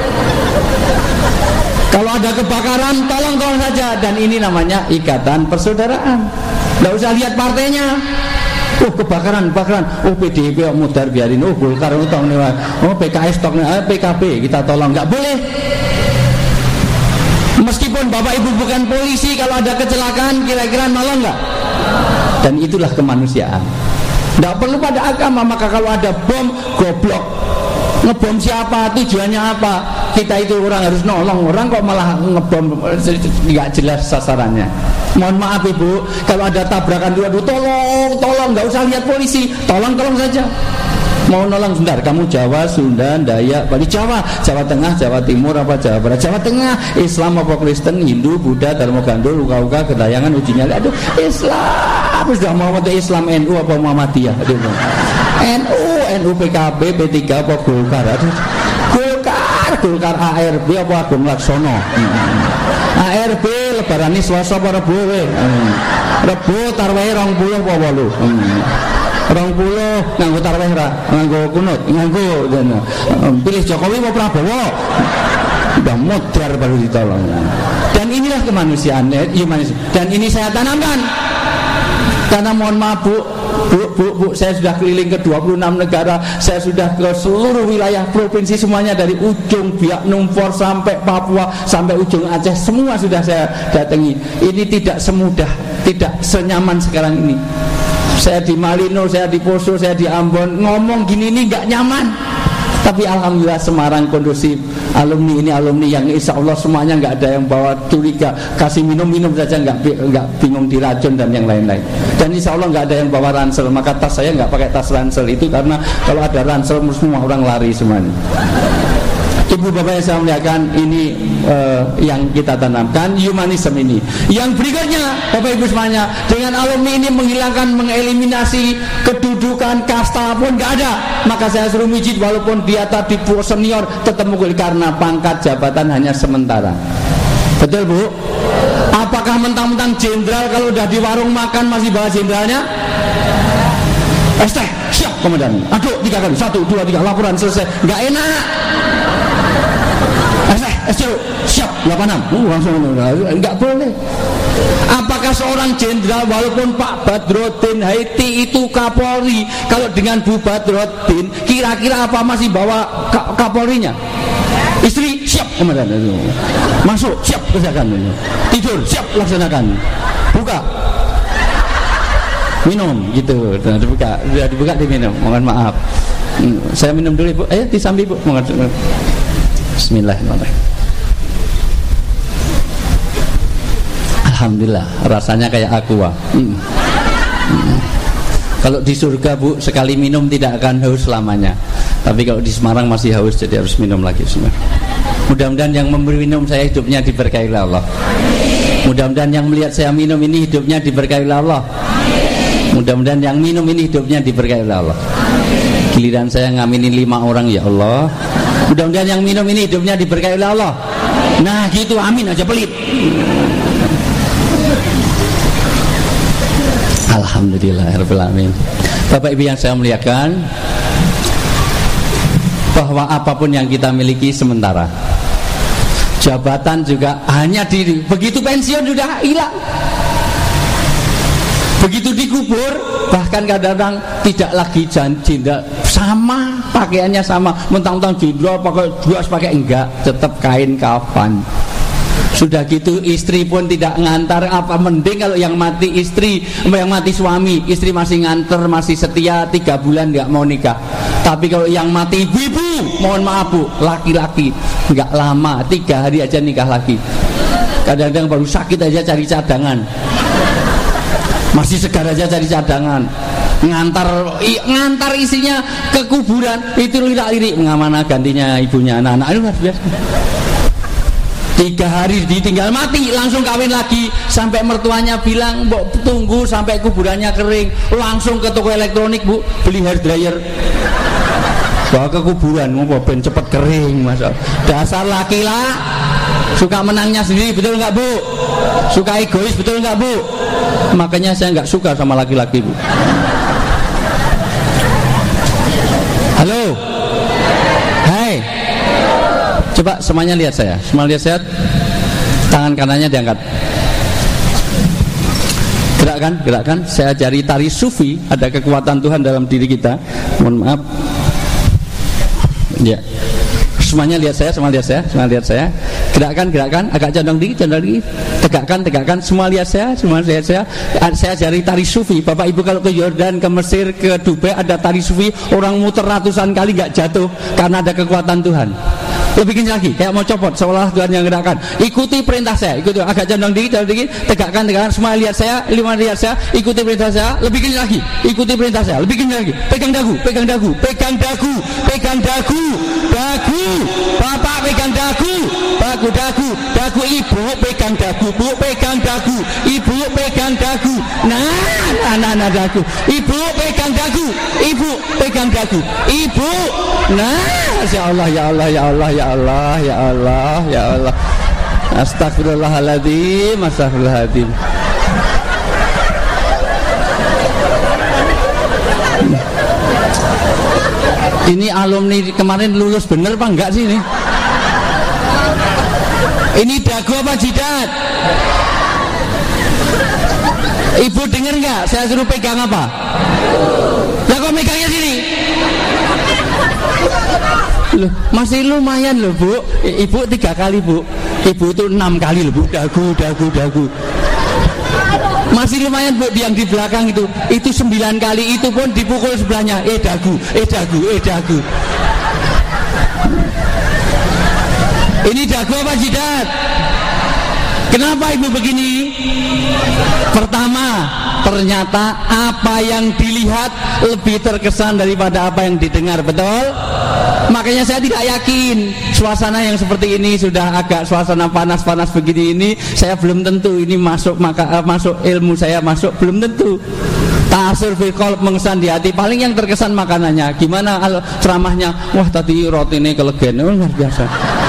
Kalau ada kebakaran, tolong saja. Dan ini namanya ikatan persaudaraan. Nggak usah lihat partainya. Kebakaran, PDIP mudar biarin, Golkar utang nih, PKS toknya, PKB kita tolong, nggak boleh. Meskipun Bapak Ibu bukan polisi, kalau ada kecelakaan kira-kira nolong nggak? Dan itulah kemanusiaan. Nggak perlu pada agama. Maka kalau ada bom, goblok, ngebom siapa, tujuannya apa? Kita itu orang harus nolong, orang kok malah ngebom, nggak jelas sasarannya. Mohon maaf Ibu, kalau ada tabrakan dua-dua, tolong, nggak usah lihat polisi, tolong saja. Mau nolong sebentar, kamu Jawa, Sunda, Dayak, Bali, Jawa Tengah, Jawa Timur, apa Jawa Barat, Jawa Tengah, Islam apa Kristen, Hindu, Buddha, Dharma Gandul, Uka, Kedayangan, uji nyali, aduh Islam, sudah mau Islam NU apa Muhammadiyah, aduh NU, PKB, P3 apa Golkar, aduh Golkar, ARB apa Agung Laksono, ARB lebaran ini Selasa apa Rebo, Rebo tarwehe 20 apa 8, 20 nganggo tarweh ra, nganggo kunut, nganggo pilih Jokowi apa Prabowo, udah modar baru ditolong. Dan inilah kemanusiaan, humanis. Dan ini saya tanamkan. Karena mohon maaf Bu, saya sudah keliling ke 26 negara, saya sudah ke seluruh wilayah provinsi semuanya, dari ujung Biak Numfor sampai Papua sampai ujung Aceh, semua sudah saya datangi. Ini tidak semudah, tidak senyaman sekarang ini. Saya di Malino, saya di Poso, saya di Ambon, ngomong gini ini nggak nyaman. Tapi alhamdulillah Semarang kondusif. Alumni ini alumni yang insya Allah semuanya nggak ada yang bawa curiga, kasih minum saja nggak bingung diracun dan yang lain-lain. Dan insya Allah nggak ada yang bawa ransel. Maka tas saya nggak pakai tas ransel itu karena kalau ada ransel semua orang lari semuanya. Ibu bapak yang saya muliakan, ini yang kita tanamkan, humanisme ini. Yang berikutnya Bapak Ibu semuanya, dengan alumni ini mengeliminasi kedudukan kasta pun nggak ada. Maka saya suruh mijit, walaupun dia tadi senior tetap mukul, karena pangkat jabatan hanya sementara. Betul Bu? Apakah mentang-mentang jenderal kalau udah di warung makan masih bawa jenderalnya? Siap komandan. Aduh 3 kali, 1, 2, 3, laporan selesai. Nggak enak. Siap 86, langsung nggak boleh. Apakah seorang jenderal walaupun Pak Badrodin Haiti itu Kapolri, kalau dengan Bu Badrodin kira-kira apa masih bawa Kapolrinya? Istri siap komandan, masuk siap kerjakan, tidur siap laksanakan, buka minum gitu, sudah dibuka diminum. Mohon maaf, saya minum dulu Bu, ayo disambi Bu. Bismillahirrahmanirrahim. Alhamdulillah, rasanya kayak aqua. Kalau di surga Bu, sekali minum tidak akan haus selamanya. Tapi kalau di Semarang masih haus, jadi harus minum lagi. Mudah-mudahan yang memberi minum saya hidupnya diberkahi oleh Allah. Mudah-mudahan yang melihat saya minum ini hidupnya diberkahi oleh Allah. Mudah-mudahan yang minum ini hidupnya diberkahi oleh Allah. Giliran saya ngaminin 5 orang, ya Allah. Mudah-mudahan yang minum ini hidupnya diberkahi oleh Allah. Nah gitu, amin aja pelit. Alhamdulillahirabbil alamin. Bapak Ibu yang saya muliakan, bahwa apapun yang kita miliki sementara. Jabatan juga hanya diri. Begitu pensiun sudah hilang. Begitu dikubur, bahkan kadang-kadang tidak lagi jenderal, sama pakaiannya sama, mentang-mentang jenderal pakai jas, pakai enggak, tetap kain kafan. Sudah gitu istri pun tidak ngantar. Apa mending kalau yang mati istri, yang mati suami, istri masih nganter, masih setia 3 bulan nggak mau nikah. Tapi kalau yang mati ibu, mohon maaf bu, laki-laki nggak lama, 3 hari aja nikah lagi. Kadang-kadang baru sakit aja cari cadangan, masih segar aja cari cadangan. Ngantar isinya ke kuburan itu lirik-lirik, mengamana gantinya ibunya anak-anak. Itu luar biasa. 3 hari ditinggal mati, langsung kawin lagi. Sampai mertuanya bilang, mbok tunggu sampai kuburannya kering. Langsung ke toko elektronik bu, beli hair dryer, bawa ke kuburan, mau ben cepet kering. Masa dasar laki lah, suka menangnya sendiri, betul nggak bu? Suka egois, betul nggak bu? Makanya saya nggak suka sama laki-laki bu. Halo, hai, coba semuanya lihat saya, semua lihat saya, tangan kanannya diangkat. Gerakkan, saya ajari tari sufi, ada kekuatan Tuhan dalam diri kita. Mohon maaf. Ya. Semuanya lihat saya, semua lihat saya. Gerakkan, agak condong dikit. Tegakkan, semua lihat saya. Saya ajari tari sufi. Bapak Ibu kalau ke Yordan, ke Mesir, ke Dubai ada tari sufi, orang muter ratusan kali nggak jatuh karena ada kekuatan Tuhan. Lebih kencang lagi, kayak mau copot, seolah Tuhan yang gerakkan. Ikuti perintah saya, ikuti, agak condong dikit, tegakkan, semua lihat saya, ikuti perintah saya, lebih kencang lagi, ikuti perintah saya, lebih kencang lagi, pegang dagu, bapak pegang dagu, dagu ibu pegang dagu, bu pegang dagu, ibu pegang dagu, nah dagu, ibu pegang dagu, ibu pegang dagu, ibu, nah, ya Allah, astagfirullahaladzim. Ini alumni kemarin lulus bener apa enggak sih ini? Ini dagu apa jidat? Ibu dengar enggak? Saya suruh pegang apa? Lah kok megangnya sini? Loh, masih lumayan loh bu. Ibu 3 kali bu. Ibu itu 6 kali loh bu. Dagu. Masih lumayan bu, yang di belakang itu 9 kali, itu pun dipukul sebelahnya. Dagu. Ini dagu apa jidat? Kenapa ibu begini? Pertama, ternyata apa yang dilihat lebih terkesan daripada apa yang didengar, betul? Makanya saya tidak yakin suasana yang seperti ini, sudah agak suasana panas-panas begini ini, saya belum tentu ini masuk ilmu saya masuk, belum tentu. Ta'asur fil qalb, mengesan di hati. Paling yang terkesan makanannya. Gimana ceramahnya? Wah tadi rotine kelegen, luar biasa.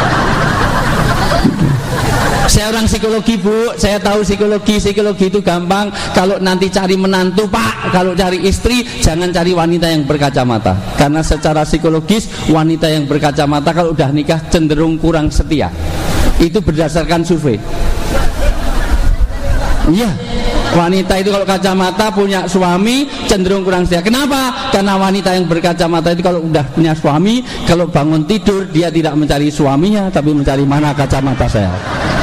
Saya orang psikologi bu, saya tahu psikologi itu gampang. Kalau nanti cari menantu pak, kalau cari istri jangan cari wanita yang berkacamata, karena secara psikologis wanita yang berkacamata kalau udah nikah cenderung kurang setia. Itu berdasarkan survei. Iya, wanita itu kalau kacamata punya suami cenderung kurang setia. Kenapa? Karena wanita yang berkacamata itu kalau udah punya suami, kalau bangun tidur dia tidak mencari suaminya, tapi mencari mana kacamata saya.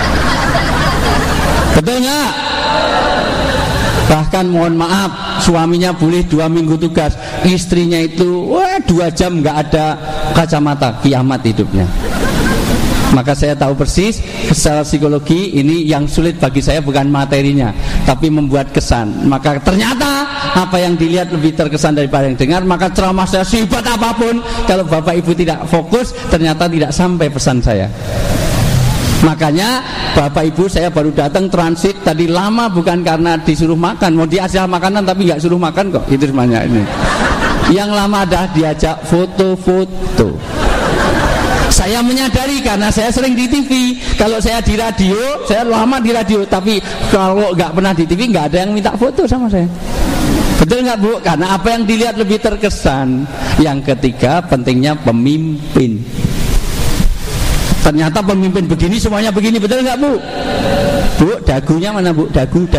Betul nggak? Bahkan mohon maaf, suaminya boleh 2 minggu tugas, istrinya itu 2 jam nggak ada kacamata, kiamat hidupnya. Maka saya tahu persis secara psikologi ini yang sulit bagi saya bukan materinya, tapi membuat kesan. Maka ternyata apa yang dilihat lebih terkesan daripada yang dengar. Maka ceramah saya sehebat apapun, kalau bapak ibu tidak fokus, ternyata tidak sampai pesan saya. Makanya bapak ibu saya baru datang transit tadi lama bukan karena disuruh makan, mau diajak makanan tapi nggak suruh makan kok, itu semuanya ini. Yang lama dah diajak foto-foto. Saya menyadari karena saya sering di TV. Kalau saya di radio, saya lama di radio, tapi kalau nggak pernah di TV nggak ada yang minta foto sama saya. Betul nggak bu? Karena apa yang dilihat lebih terkesan. Yang ketiga, pentingnya pemimpin. Ternyata pemimpin begini semuanya begini, betul nggak bu? Bu, dagunya mana bu? Dagu.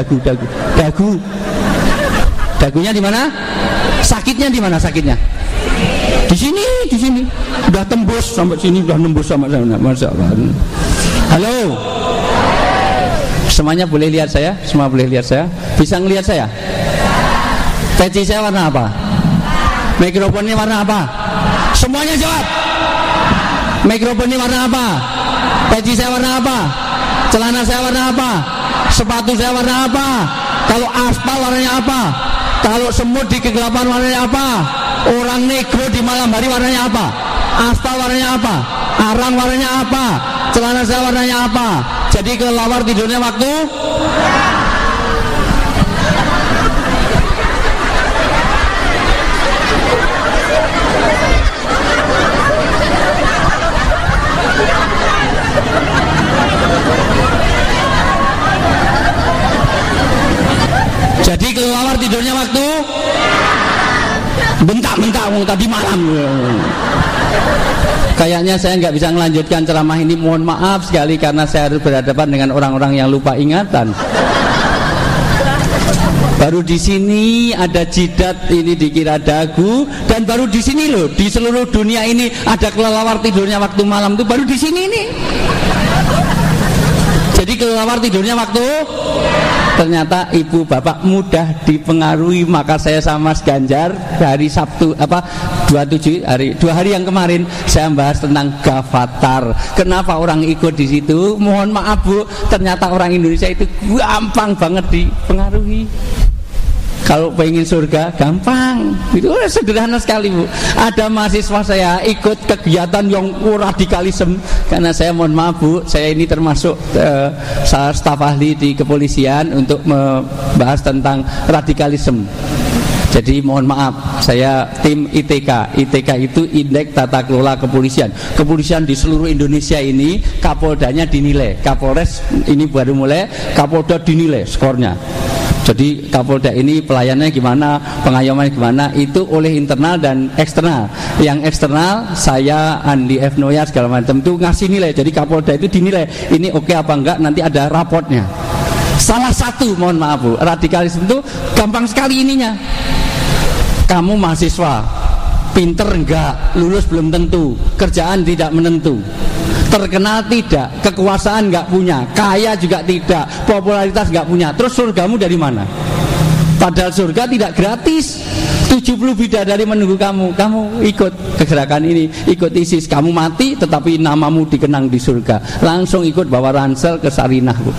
Dagunya di mana? Sakitnya di mana sakitnya? Di sini. Udah tembus sampai sini, udah nembus sama sana. Masya Allah. Halo. Semuanya boleh lihat saya? Semua boleh lihat saya? Bisa ngelihat saya? Peci saya warna apa? Mikrofonnya warna apa? Semuanya jawab. Mikrofonnya warna apa? Peci saya warna apa? Celana saya warna apa? Sepatu saya warna apa? Kalau aspal warnanya apa? Kalau semut di kegelapan warnanya apa? Orang negro di malam hari warnanya apa? Aspal warnanya apa? Arang warnanya apa? Celana saya warnanya apa? Jadi kelelawar tidurnya waktu? Jadi kelelawar tidurnya waktu? Bentak-bentak tadi malam. Kayaknya saya nggak bisa melanjutkan ceramah ini. Mohon maaf sekali karena saya harus berhadapan dengan orang-orang yang lupa ingatan. Baru di sini ada jidat ini dikira dagu, dan baru di sini loh, di seluruh dunia ini ada kelelawar tidurnya waktu malam itu baru di sini ini. Jadi kelelawar tidurnya waktu? Ternyata ibu bapak mudah dipengaruhi. Maka saya sama Mas Ganjar hari Sabtu 27 dua hari yang kemarin saya bahas tentang Gavatar. Kenapa orang ikut di situ? Mohon maaf Bu, ternyata orang Indonesia itu gampang banget dipengaruhi. Kalau pengen surga gampang, itu sederhana sekali Bu. Ada mahasiswa saya ikut kegiatan yang radikalisme. Karena saya mohon maaf Bu, saya ini termasuk staf ahli di kepolisian untuk membahas tentang radikalisme. Jadi mohon maaf, saya tim ITK. ITK itu Indeks Tata Kelola Kepolisian. Kepolisian di seluruh Indonesia ini Kapoldanya dinilai, Kapolres ini baru mulai, Kapolda dinilai skornya. Jadi Kapolda ini pelayanannya gimana, pengayomannya gimana, itu oleh internal dan eksternal. Yang eksternal saya Andi F. Noya segala macam itu ngasih nilai. Jadi Kapolda itu dinilai ini oke apa enggak, nanti ada raportnya. Salah satu, mohon maaf Bu, radikalisme itu gampang sekali ininya. Kamu mahasiswa, pinter enggak, lulus belum tentu, kerjaan tidak menentu, terkenal tidak, kekuasaan nggak punya, kaya juga tidak, popularitas nggak punya, terus surgamu dari mana? Padahal surga tidak gratis. 70 bidadari menunggu kamu. Kamu ikut kegerakan ini, ikut ISIS, kamu mati tetapi namamu dikenang di surga. Langsung ikut bawa ransel ke Sarinah Bu.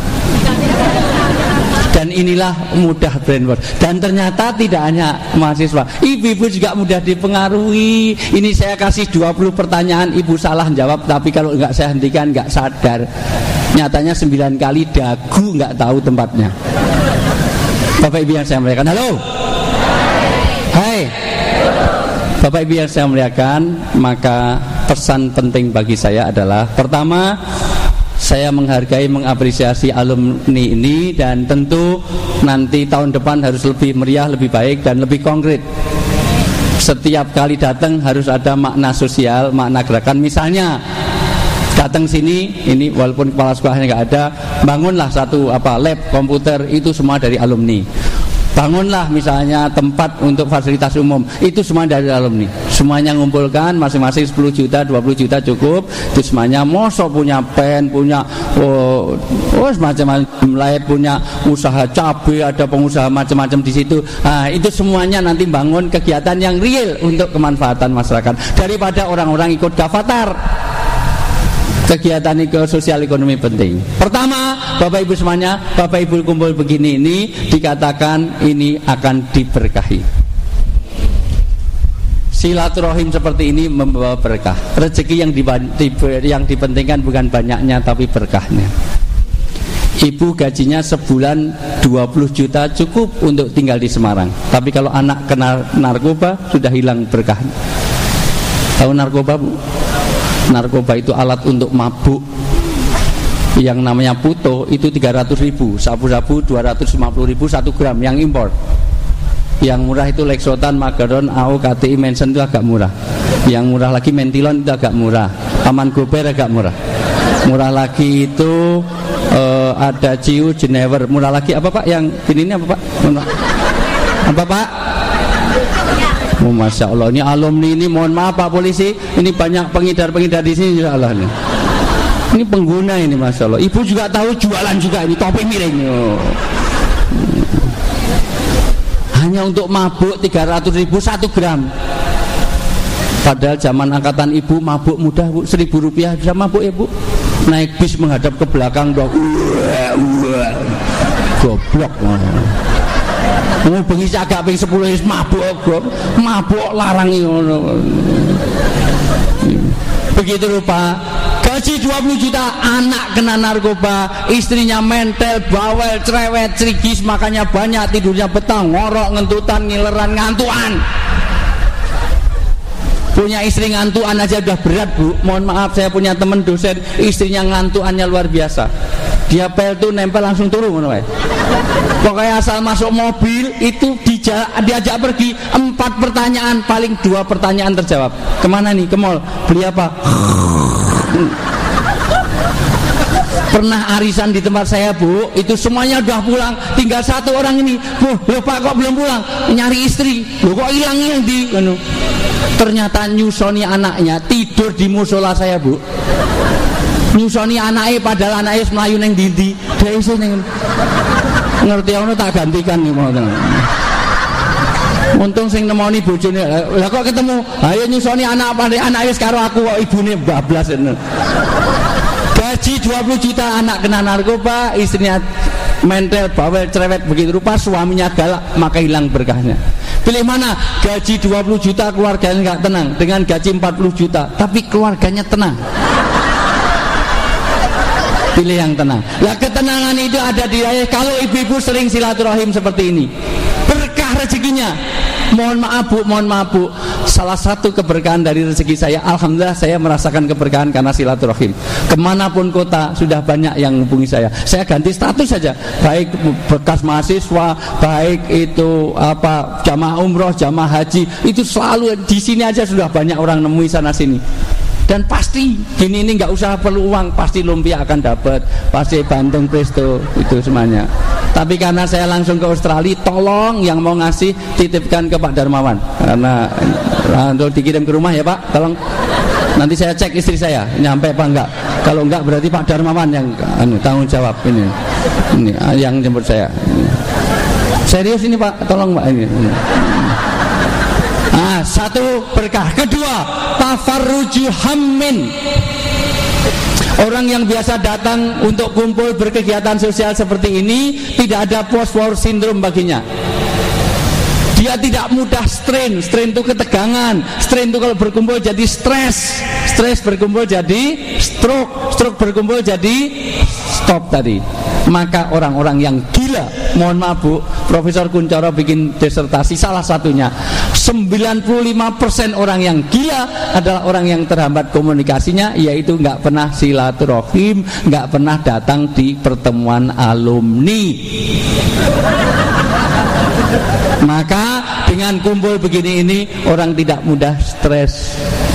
Dan inilah mudah brainwash. Dan ternyata tidak hanya mahasiswa, ibu-ibu juga mudah dipengaruhi. Ini saya kasih 20 pertanyaan, ibu salah jawab, tapi kalau enggak saya hentikan enggak sadar. Nyatanya 9 kali dagu enggak tahu tempatnya. Bapak Ibu yang saya muliakan, halo. Hai. Bapak Ibu yang saya muliakan, maka pesan penting bagi saya adalah pertama, saya menghargai, mengapresiasi alumni ini, dan tentu nanti tahun depan harus lebih meriah, lebih baik, dan lebih konkret. Setiap kali datang harus ada makna sosial, makna gerakan. Misalnya datang sini, ini walaupun kepala sekolahnya nggak ada, bangunlah satu lab komputer, itu semua dari alumni. Bangunlah misalnya tempat untuk fasilitas umum, itu semua dari alumni. Semuanya ngumpulkan, masing-masing 10 juta, 20 juta cukup. Itu semuanya, mosok punya pen, punya macam-macam lain, punya usaha cabai, ada pengusaha macam-macam di situ. Nah, itu semuanya nanti bangun kegiatan yang real untuk kemanfaatan masyarakat, daripada orang-orang ikut Gavatar. Kegiatan sosial ekonomi penting. Pertama, Bapak Ibu semuanya, Bapak Ibu kumpul begini ini dikatakan ini akan diberkahi. Silaturahim seperti ini membawa berkah. Rezeki yang dipentingkan bukan banyaknya tapi berkahnya. Ibu gajinya sebulan 20 juta cukup untuk tinggal di Semarang. Tapi kalau anak kena narkoba sudah hilang berkahnya. Tahu narkoba Bu? Narkoba itu alat untuk mabuk. Yang namanya puto itu 300.000, sabu-sabu 250.000 1 gram yang impor. Yang murah itu Lexotan, Mageron, AO, KTI, Mensen itu agak murah. Yang murah lagi Mentilon itu agak murah. Aman Gober agak murah. Murah lagi itu ada Ciu, Jenever. Murah lagi apa Pak? Yang ini apa Pak? Apa Pak? Oh, Masya Allah, ini alumni ini, mohon maaf Pak Polisi, ini banyak pengedar-pengedar di sini, Insya Allah nih. Ini pengguna ini Masya Allah. Ibu juga tahu jualan juga ini topi miring. Hanya untuk mabuk 300.000 1 gram. Padahal zaman angkatan ibu mabuk mudah Bu, 1.000 rupiah bisa mabuk ya Bu. Naik bis menghadap ke belakang dong. Goblok. Mau bengi agak ping 10 wis mabuk larang ngono. Begitu rupa gaji 20 juta, anak kena narkoba, istrinya mentel, bawel, cerewet, cerigis, makannya banyak, tidurnya petang, ngorok, ngentutan, ngileran, ngantuan. Punya istri ngantuan aja udah berat Bu. Mohon maaf, saya punya teman dosen, istrinya ngantuannya luar biasa. Dia pel tuh nempel langsung turun ngono wae. Pokoknya asal masuk mobil itu diajak pergi 4 pertanyaan, paling 2 pertanyaan terjawab. Kemana nih? Ke mall. Beli apa? Pernah arisan di tempat saya Bu, itu semuanya udah pulang, tinggal 1 orang ini. Bu, loh Pak kok belum pulang? Nyari istri. Loh kok hilang di? Ternyata nyusoni anaknya tidur di musola saya Bu. Nyusoni anaknya padahal anaknya melayu neng dindi. Dia iso neng ngerti ono tak gantikan nih mau tenang. Untung sing nemoni bojone. Lah kok ketemu, ayo nyusoni anak wis karo aku kok ibune bablas. Gaji 20 juta, anak kena narkoba, istrinya mentel, bawel, cerewet, begitu rupa suaminya galak, maka hilang berkahnya. Pilih mana? Gaji 20 juta keluarganya nggak tenang, dengan gaji 40 juta tapi keluarganya tenang. Pilih yang tenang. Lah ketenangan itu ada di kalau ibu-ibu sering silaturahim seperti ini, berkah rezekinya. Mohon maaf Bu, salah satu keberkahan dari rezeki saya, alhamdulillah saya merasakan keberkahan karena silaturahim. Kemanapun kota sudah banyak yang menghubungi saya. Saya ganti status saja, baik bekas mahasiswa, baik itu jamaah umroh, jamaah haji, itu selalu di sini aja sudah banyak orang nemui sana sini. Dan pasti gini ini nggak usah perlu uang, pasti lumpia akan dapat, pasti Bandeng Presto itu semuanya. Tapi karena saya langsung ke Australia, tolong yang mau ngasih titipkan ke Pak Darmawan, karena untuk dikirim ke rumah ya Pak, tolong. Nanti saya cek istri saya nyampe apa enggak. Kalau enggak berarti Pak Darmawan yang tanggung jawab ini yang jemput saya. Serius ini Pak, tolong Pak ini. Satu berkah. Kedua, tafarruju hammin. Orang yang biasa datang untuk kumpul berkegiatan sosial seperti ini tidak ada post-war syndrome baginya. Dia tidak mudah strain itu ketegangan, strain itu kalau berkumpul jadi stres berkumpul jadi stroke berkumpul jadi stop tadi. Maka orang-orang yang gila, mohon maaf Bu, Profesor Kuncoro bikin disertasi salah satunya 95% orang yang gila adalah orang yang terhambat komunikasinya, yaitu nggak pernah silaturahim, nggak pernah datang di pertemuan alumni. Maka dengan kumpul begini ini orang tidak mudah stres.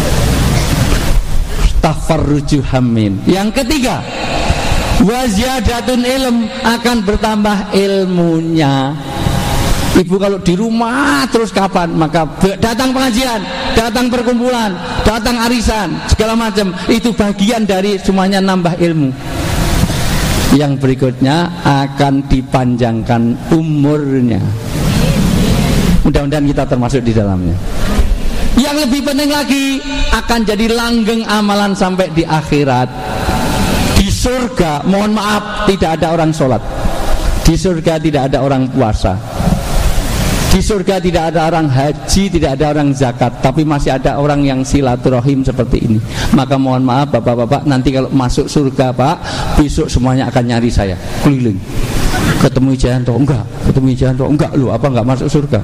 Tafarruju hammin. Yang ketiga, waziyadatun ilm, akan bertambah ilmunya. Ibu kalau di rumah terus kapan? Maka datang pengajian, datang perkumpulan, datang arisan, segala macam, itu bagian dari semuanya nambah ilmu. Yang berikutnya akan dipanjangkan umurnya. Mudah-mudahan kita termasuk di dalamnya. Yang lebih penting lagi, akan jadi langgeng amalan sampai di akhirat. Di surga, mohon maaf, tidak ada orang sholat. Di surga tidak ada orang puasa. Di surga tidak ada orang haji, tidak ada orang zakat, tapi masih ada orang yang silaturahim seperti ini. Maka mohon maaf bapak-bapak, nanti kalau masuk surga Pak, besok semuanya akan nyari saya, keliling. Ketemu Wijayanto, enggak lu apa enggak masuk surga?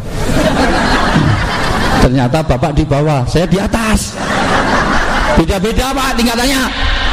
Ternyata bapak di bawah, saya di atas. Beda-beda Pak tingkatannya.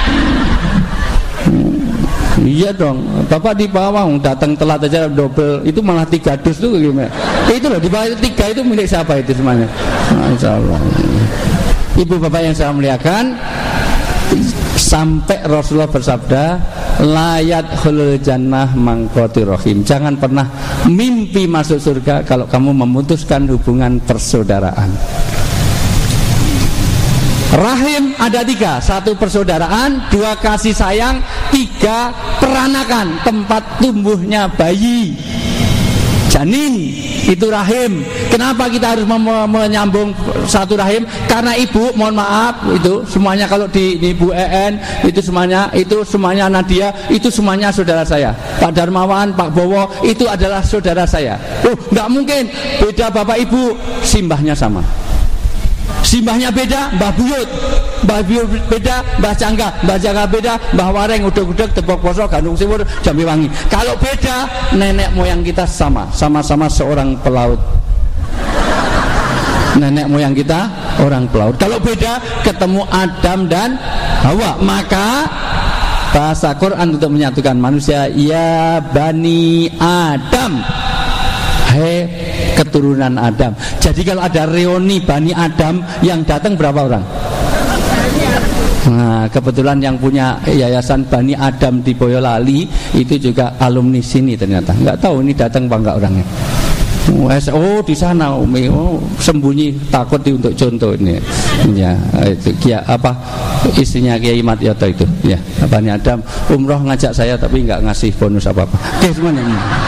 Iya dong, bapak di bawah, datang telat aja double, itu malah 3 dus tuh gimana? Itu loh, di bawah 3 itu milik siapa itu semuanya? Masya Allah. Ibu bapak yang saya muliakan, sampai Rasulullah bersabda, layat khulul jannah mangkoti rohim. Jangan pernah mimpi masuk surga kalau kamu memutuskan hubungan persaudaraan. Rahim ada 3, 1 persaudaraan, 2 kasih sayang, 3 peranakan, tempat tumbuhnya bayi. Janin itu rahim. Kenapa kita harus menyambung satu rahim? Karena ibu, mohon maaf, itu semuanya kalau di Ibu EN itu semuanya Nadia, itu semuanya saudara saya. Pak Darmawan, Pak Bowo itu adalah saudara saya. Nggak mungkin beda bapak ibu, simbahnya sama. Simbahnya beda, Mbah Buyut beda, Mbah Cangga beda, Mbah Wareng, udeg-udeg, Tepok Poso, Gandung Siwur, Jambi Wangi. Kalau beda, nenek moyang kita sama-sama seorang pelaut. Nenek moyang kita orang pelaut. Kalau beda, ketemu Adam dan Hawa, maka bahasa Quran untuk menyatukan manusia, ya Bani Adam, hei keturunan Adam. Jadi kalau ada reuni Bani Adam yang datang berapa orang? Nah, kebetulan yang punya yayasan Bani Adam di Boyolali itu juga alumni sini ternyata. Nggak tahu ini datang apa enggak orangnya. Oh di sana sembunyi takut untuk contoh ini. Ya, itu apa istrinya Kiai Mat Yoto itu. Ya, Bani Adam umroh ngajak saya tapi nggak ngasih bonus apa-apa. Oke semuanya.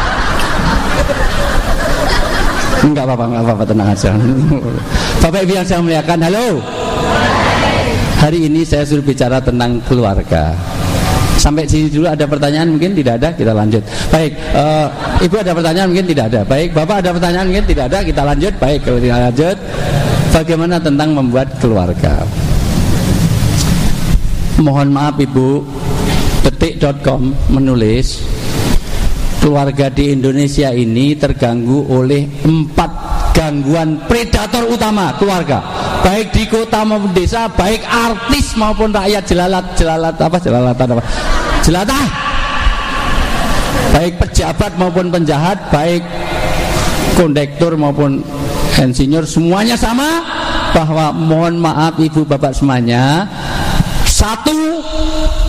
Enggak apa-apa, tenang aja. Bapak Ibu yang saya muliakan, halo. Hari ini saya suruh bicara tentang keluarga. Sampai sini dulu, ada pertanyaan mungkin? Tidak ada, kita lanjut. Baik, Ibu ada pertanyaan mungkin? Tidak ada. Baik, Bapak ada pertanyaan mungkin? Tidak ada, kita lanjut. Baik, kalau kita lanjut, bagaimana tentang membuat keluarga? Mohon maaf Ibu, detik.com menulis keluarga di Indonesia ini terganggu oleh 4 gangguan predator utama keluarga, baik di kota maupun desa, baik artis maupun rakyat jelatah, baik pejabat maupun penjahat, baik kondektur maupun insinyur, semuanya sama, bahwa mohon maaf ibu bapak semuanya, 1,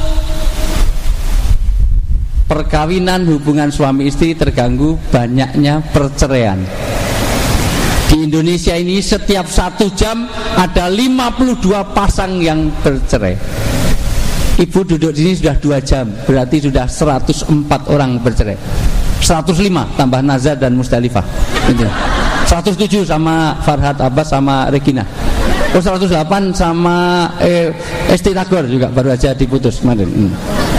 perkawinan hubungan suami istri terganggu, banyaknya perceraian. Di Indonesia ini setiap 1 jam ada 52 pasang yang bercerai. Ibu duduk di sini sudah 2 jam, berarti sudah 104 orang bercerai. 105 tambah Nazar dan Musdalifah. 107 sama Farhad Abbas sama Regina. 108 sama Esti Tagor juga baru aja diputus kemarin.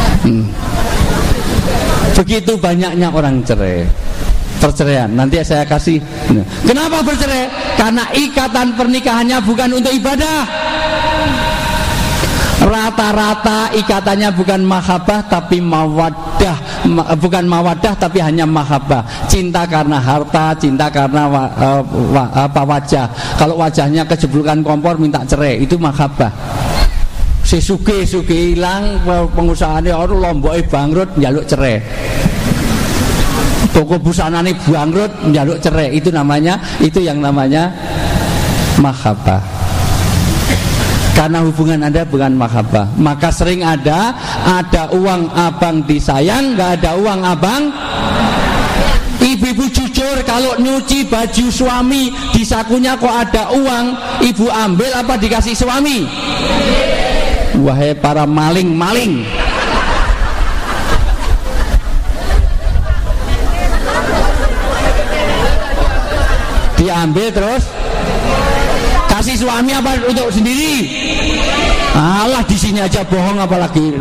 Begitu banyaknya orang cerai, perceraian. Nanti saya kasih. Kenapa bercerai? Karena ikatan pernikahannya bukan untuk ibadah. Rata-rata ikatannya bukan mahabbah tapi mawaddah, bukan mawaddah tapi hanya mahabbah. Cinta karena harta, cinta karena wajah. Kalau wajahnya kejeblukan kompor minta cerai, itu mahabbah. Si suge hilang, pengusahanya orang Lomboknya bangkrut njaluk cerai, toko busananya bangkrut njaluk cerai, itu yang namanya mahabbah. Karena hubungan Anda bukan mahabbah, maka sering ada uang abang disayang, nggak ada uang abang. Ibu-ibu jujur, kalau nyuci baju suami di sakunya kok ada uang, ibu ambil apa dikasih suami? Wahai para maling-maling, diambil terus kasih suami apa untuk sendiri? Alah, di sini aja bohong apalagi.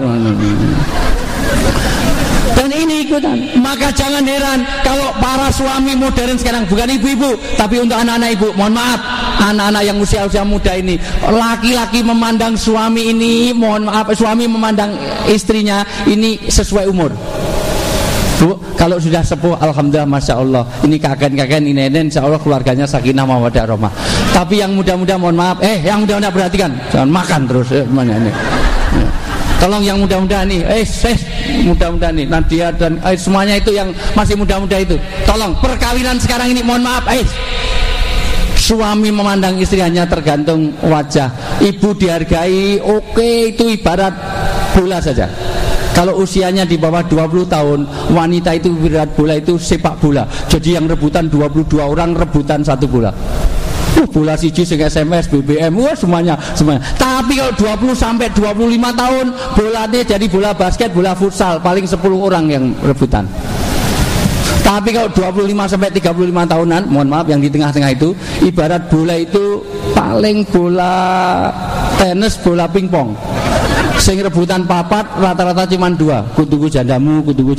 Dan ini ikutan. Maka jangan heran kalau para suami modern sekarang, bukan ibu-ibu tapi untuk anak-anak ibu, mohon maaf, anak-anak yang usia-usia muda ini, laki-laki memandang suami ini, mohon maaf, suami memandang istrinya ini sesuai umur. Bu, kalau sudah sepuh, alhamdulillah, masya Allah, ini kakek-kakek, ini nenek, insya Allah keluarganya sakinah mawaddah rahmah. Tapi yang muda-muda, mohon maaf, yang muda-muda perhatikan, jangan makan terus, mana ini. Tolong yang muda-muda nih, muda-muda nih, Nadia dan semuanya itu yang masih muda-muda itu, tolong perkawinan sekarang ini, mohon maaf, suami memandang istri hanya tergantung wajah, ibu dihargai, oke, itu ibarat bola saja. Kalau usianya di bawah 20 tahun, wanita itu ibarat bola, itu sepak bola. Jadi yang rebutan 22 orang rebutan 1 bola. Bola siji sing SMS, BBM, semuanya. Tapi kalau 20 sampai 25 tahun bolanya jadi bola basket, bola futsal, paling 10 orang yang rebutan. Tapi kalau 25 sampai 35 tahunan, mohon maaf yang di tengah-tengah itu ibarat bola itu paling bola tenis, bola pingpong. Sing rebutan papat rata-rata cuma 2, kutuku jandamu.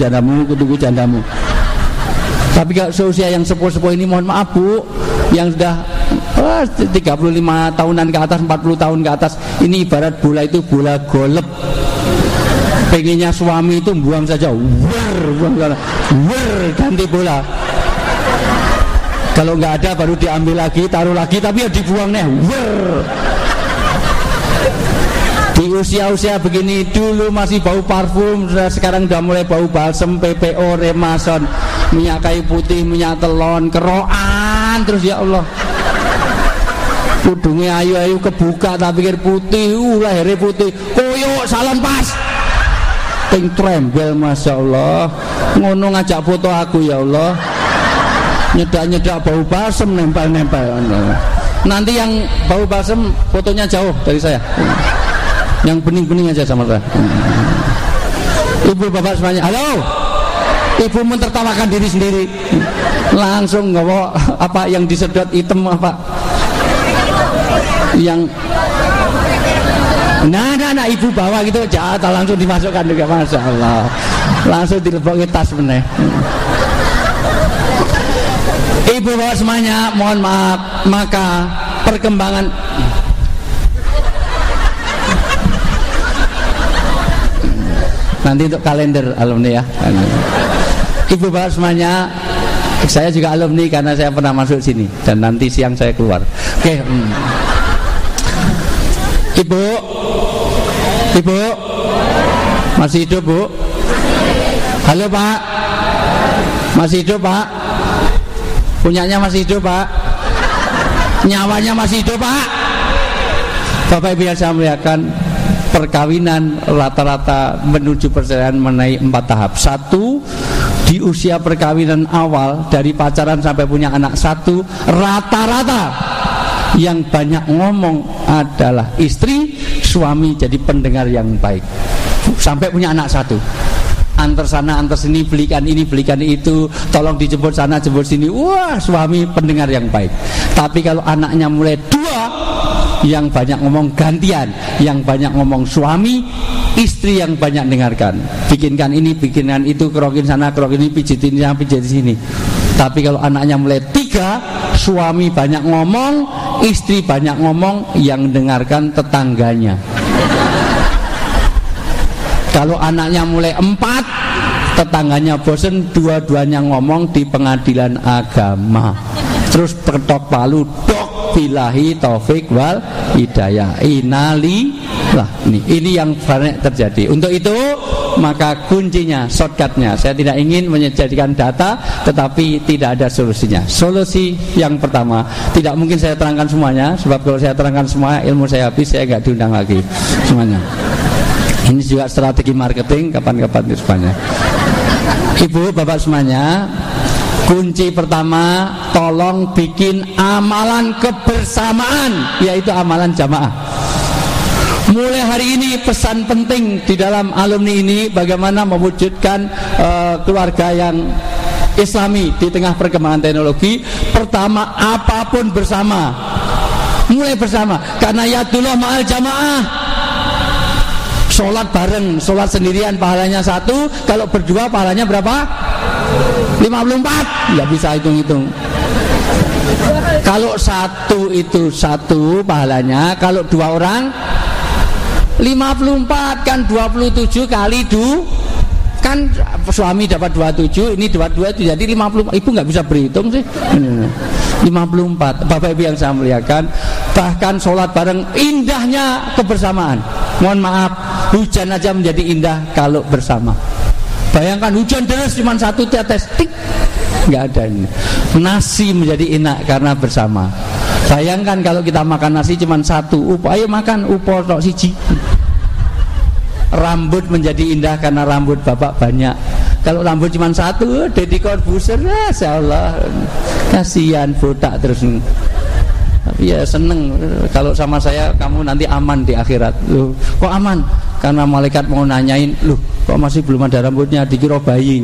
Tapi kalau seusia yang sepuh-sepuh ini, mohon maaf Bu, yang sudah 35 tahunan ke atas, 40 tahun ke atas, ini ibarat bola itu bola golep. Pengennya suami itu buang saja, ganti bola. Kalau nggak ada baru diambil lagi, taruh lagi, tapi ya dibuang nih. Di usia-usia begini dulu masih bau parfum, sekarang udah mulai bau balsem, PPO, Remason, minyak kayu putih, minyak telon, keroan terus, ya Allah. Kudungnya ayu-ayu kebuka tak pikir putih, lahirnya putih, koyok salon pas, ting trembel, masya Allah. Ngono ngajak foto aku, ya Allah, nyedak-nyedak bau balsem, nempel-nempel. Nanti yang bau balsem fotonya jauh dari saya, yang bening-bening aja sama saya. Ibu bapak semuanya, halo. Ibu mentertawakan diri sendiri, langsung nggawa apa yang disedot hitam apa yang nah ibu bawa gitu, jatah langsung dimasukkan juga, masya Allah, langsung dilebokin tas meneh. Ibu bawa semuanya, mohon maaf, maka perkembangan nanti untuk kalender alumni ya. Ibu bapak semuanya, saya juga alumni karena saya pernah masuk sini dan nanti siang saya keluar. Oke. Ibu masih hidup Bu? Halo Pak, masih hidup Pak? Punyanya masih hidup Pak? Nyawanya masih hidup Pak? Bapak Ibu yang saya muliakan, perkawinan rata-rata menuju perceraian menaik 4 tahap. 1, di usia perkawinan awal dari pacaran sampai punya anak 1, rata-rata yang banyak ngomong adalah istri, suami jadi pendengar yang baik sampai punya anak 1. Antar sana antar sini, belikan ini belikan itu, tolong dijemput sana jemput sini, wah suami pendengar yang baik. Tapi kalau anaknya mulai 2, yang banyak ngomong gantian, yang banyak ngomong suami, istri yang banyak dengarkan, bikinkan ini bikinkan itu, kerokin sana kerokin ini, pijitin sana pijitin sini. Tapi kalau anaknya mulai 3, suami banyak ngomong, istri banyak ngomong, yang dengarkan tetangganya. Kalau anaknya mulai 4, tetangganya bosen, dua-duanya ngomong di pengadilan agama. Terus ketok palu, dok, billahi taufik wal hidayah. Lah, ini yang banyak terjadi. Untuk itu maka kuncinya, shortcutnya, saya tidak ingin menjadikan data tetapi tidak ada solusinya. Solusi yang pertama, tidak mungkin saya terangkan semuanya, sebab kalau saya terangkan semua ilmu saya habis, saya nggak diundang lagi semuanya. Ini juga strategi marketing, kapan-kapan itu semuanya. Ibu bapak semuanya, kunci pertama, tolong bikin amalan kebersamaan, yaitu amalan jamaah. Mulai hari ini pesan penting di dalam alumni ini, bagaimana mewujudkan keluarga yang islami di tengah perkembangan teknologi. Pertama, apapun bersama, mulai bersama, karena yadullah ma'al jamaah. Sholat bareng, sholat sendirian pahalanya 1, kalau berdua pahalanya berapa? 54, nggak bisa hitung-hitung. Kalau 1 itu 1 pahalanya, kalau 2 orang 54, kan 27 kali kan suami dapat 27, ini 22 itu jadi 54. Ibu nggak bisa berhitung sih. 54. Bapak Ibu yang saya muliakan, bahkan sholat bareng, indahnya kebersamaan. Mohon maaf, hujan aja menjadi indah kalau bersama. Bayangkan hujan deras cuma 1 tetes, tik, nggak ada ini. Nasi menjadi enak karena bersama. Bayangkan kalau kita makan nasi cuma 1 upo, ayo makan upo tok siji. Rambut menjadi indah karena rambut bapak banyak. Kalau rambut cuma 1, Deddy Corbuzier, ya Allah, kasihan botak terus. Tapi Iya seneng kalau sama saya kamu nanti aman di akhirat. Loh, kok aman? Karena malaikat mau nanyain, loh kok masih belum ada rambutnya, dikira bayi.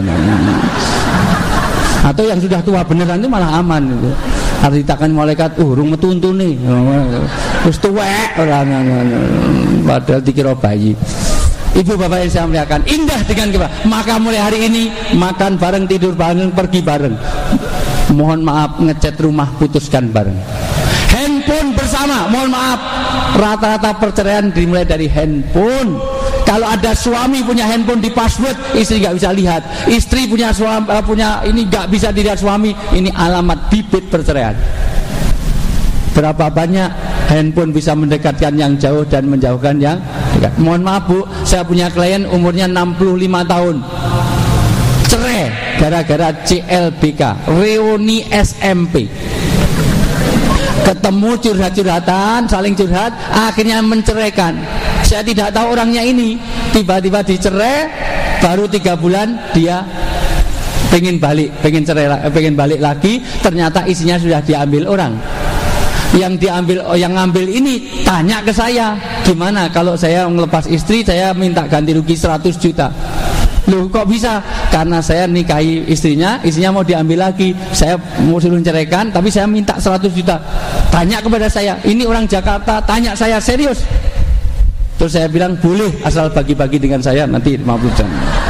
Atau yang sudah tua beneran itu malah aman gitu. Harus ditakan malaikat, urung metuntun nih, terus tuwek orang, padahal dikira bayi. Ibu bapak yang saya muliakan, indah dengan kita. Maka mulai hari ini makan bareng, tidur bareng, pergi bareng. Mohon maaf ngecat rumah, putuskan bareng. Handphone bersama, mohon maaf. Rata-rata perceraian dimulai dari handphone. Kalau ada suami punya handphone di password, istri nggak bisa lihat. Istri punya suami, ini nggak bisa dilihat suami. Ini alamat bibit perceraian. Berapa banyak handphone bisa mendekatkan yang jauh dan menjauhkan yang dekat. Mohon maaf Bu, saya punya klien umurnya 65 tahun. Cerai gara-gara CLBK, reuni SMP. Ketemu curhat-curhatan, saling curhat, akhirnya menceraikan. Saya tidak tahu orangnya ini, tiba-tiba dicerai, baru 3 bulan dia pengen balik lagi, ternyata isinya sudah diambil orang. Yang ngambil ini tanya ke saya, gimana kalau saya ngelepas istri, saya minta ganti rugi 100 juta. Loh kok bisa? Karena saya nikahi istrinya mau diambil lagi. Saya mau suruh ceraikan, tapi saya minta 100 juta. Tanya kepada saya, ini orang Jakarta, tanya saya serius. Terus saya bilang boleh, asal bagi-bagi dengan saya nanti 50 jam.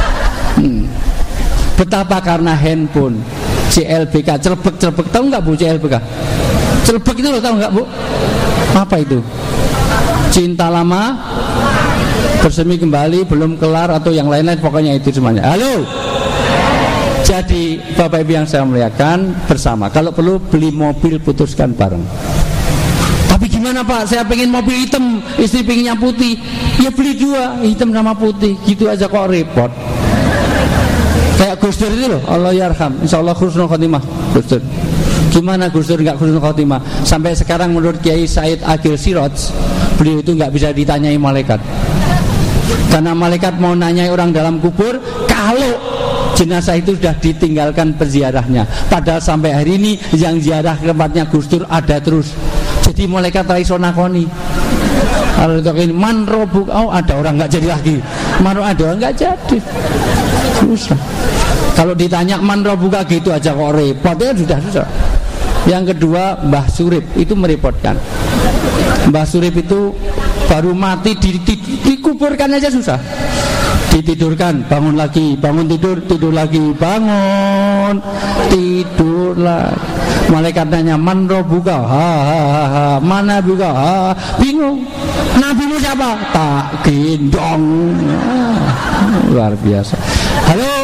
Betapa karena handphone CLBK, celebek, tahu nggak Bu CLBK? Celebek itu loh, tahu nggak Bu? Apa itu? Cinta lama bersemi kembali, belum kelar, atau yang lain-lain, pokoknya itu semuanya. Halo. Jadi Bapak Ibu yang saya muliakan, bersama. Kalau perlu beli mobil, putuskan bareng. Tapi gimana Pak? Saya pengen mobil hitam, istri pengennya putih. Ya beli 2, hitam sama putih. Gitu aja kok repot. Kayak Gus Dur itu loh, Allah yarham, insyaallah husnul khotimah. Gus Dur. Gimana Gus Dur nggak husnul khotimah? Sampai sekarang menurut Kiai Said Agil Siraj, beliau itu nggak bisa ditanyai malaikat. Karena malaikat mau nanyai orang dalam kubur kalau jenazah itu sudah ditinggalkan peziarahnya. Padahal sampai hari ini yang ziarah ke tempatnya Gus Dur ada terus. Jadi malaikat raiso nakoni. Kalau ini man robuk, ada orang nggak jadi lagi. Man ada orang nggak jadi. Susah. Kalau ditanya man robuka gitu aja kok repot, ya sudah susah. Yang kedua Mbah Surip, itu merepotkan. Mbah Surip itu baru mati dikuburkan aja susah. Ditidurkan, bangun lagi, bangun tidur lagi, bangun tidur lagi. Malaikat nanya man robuka, mana buka, bingung. Nabimu siapa? Tak gendong. Luar biasa. Halo.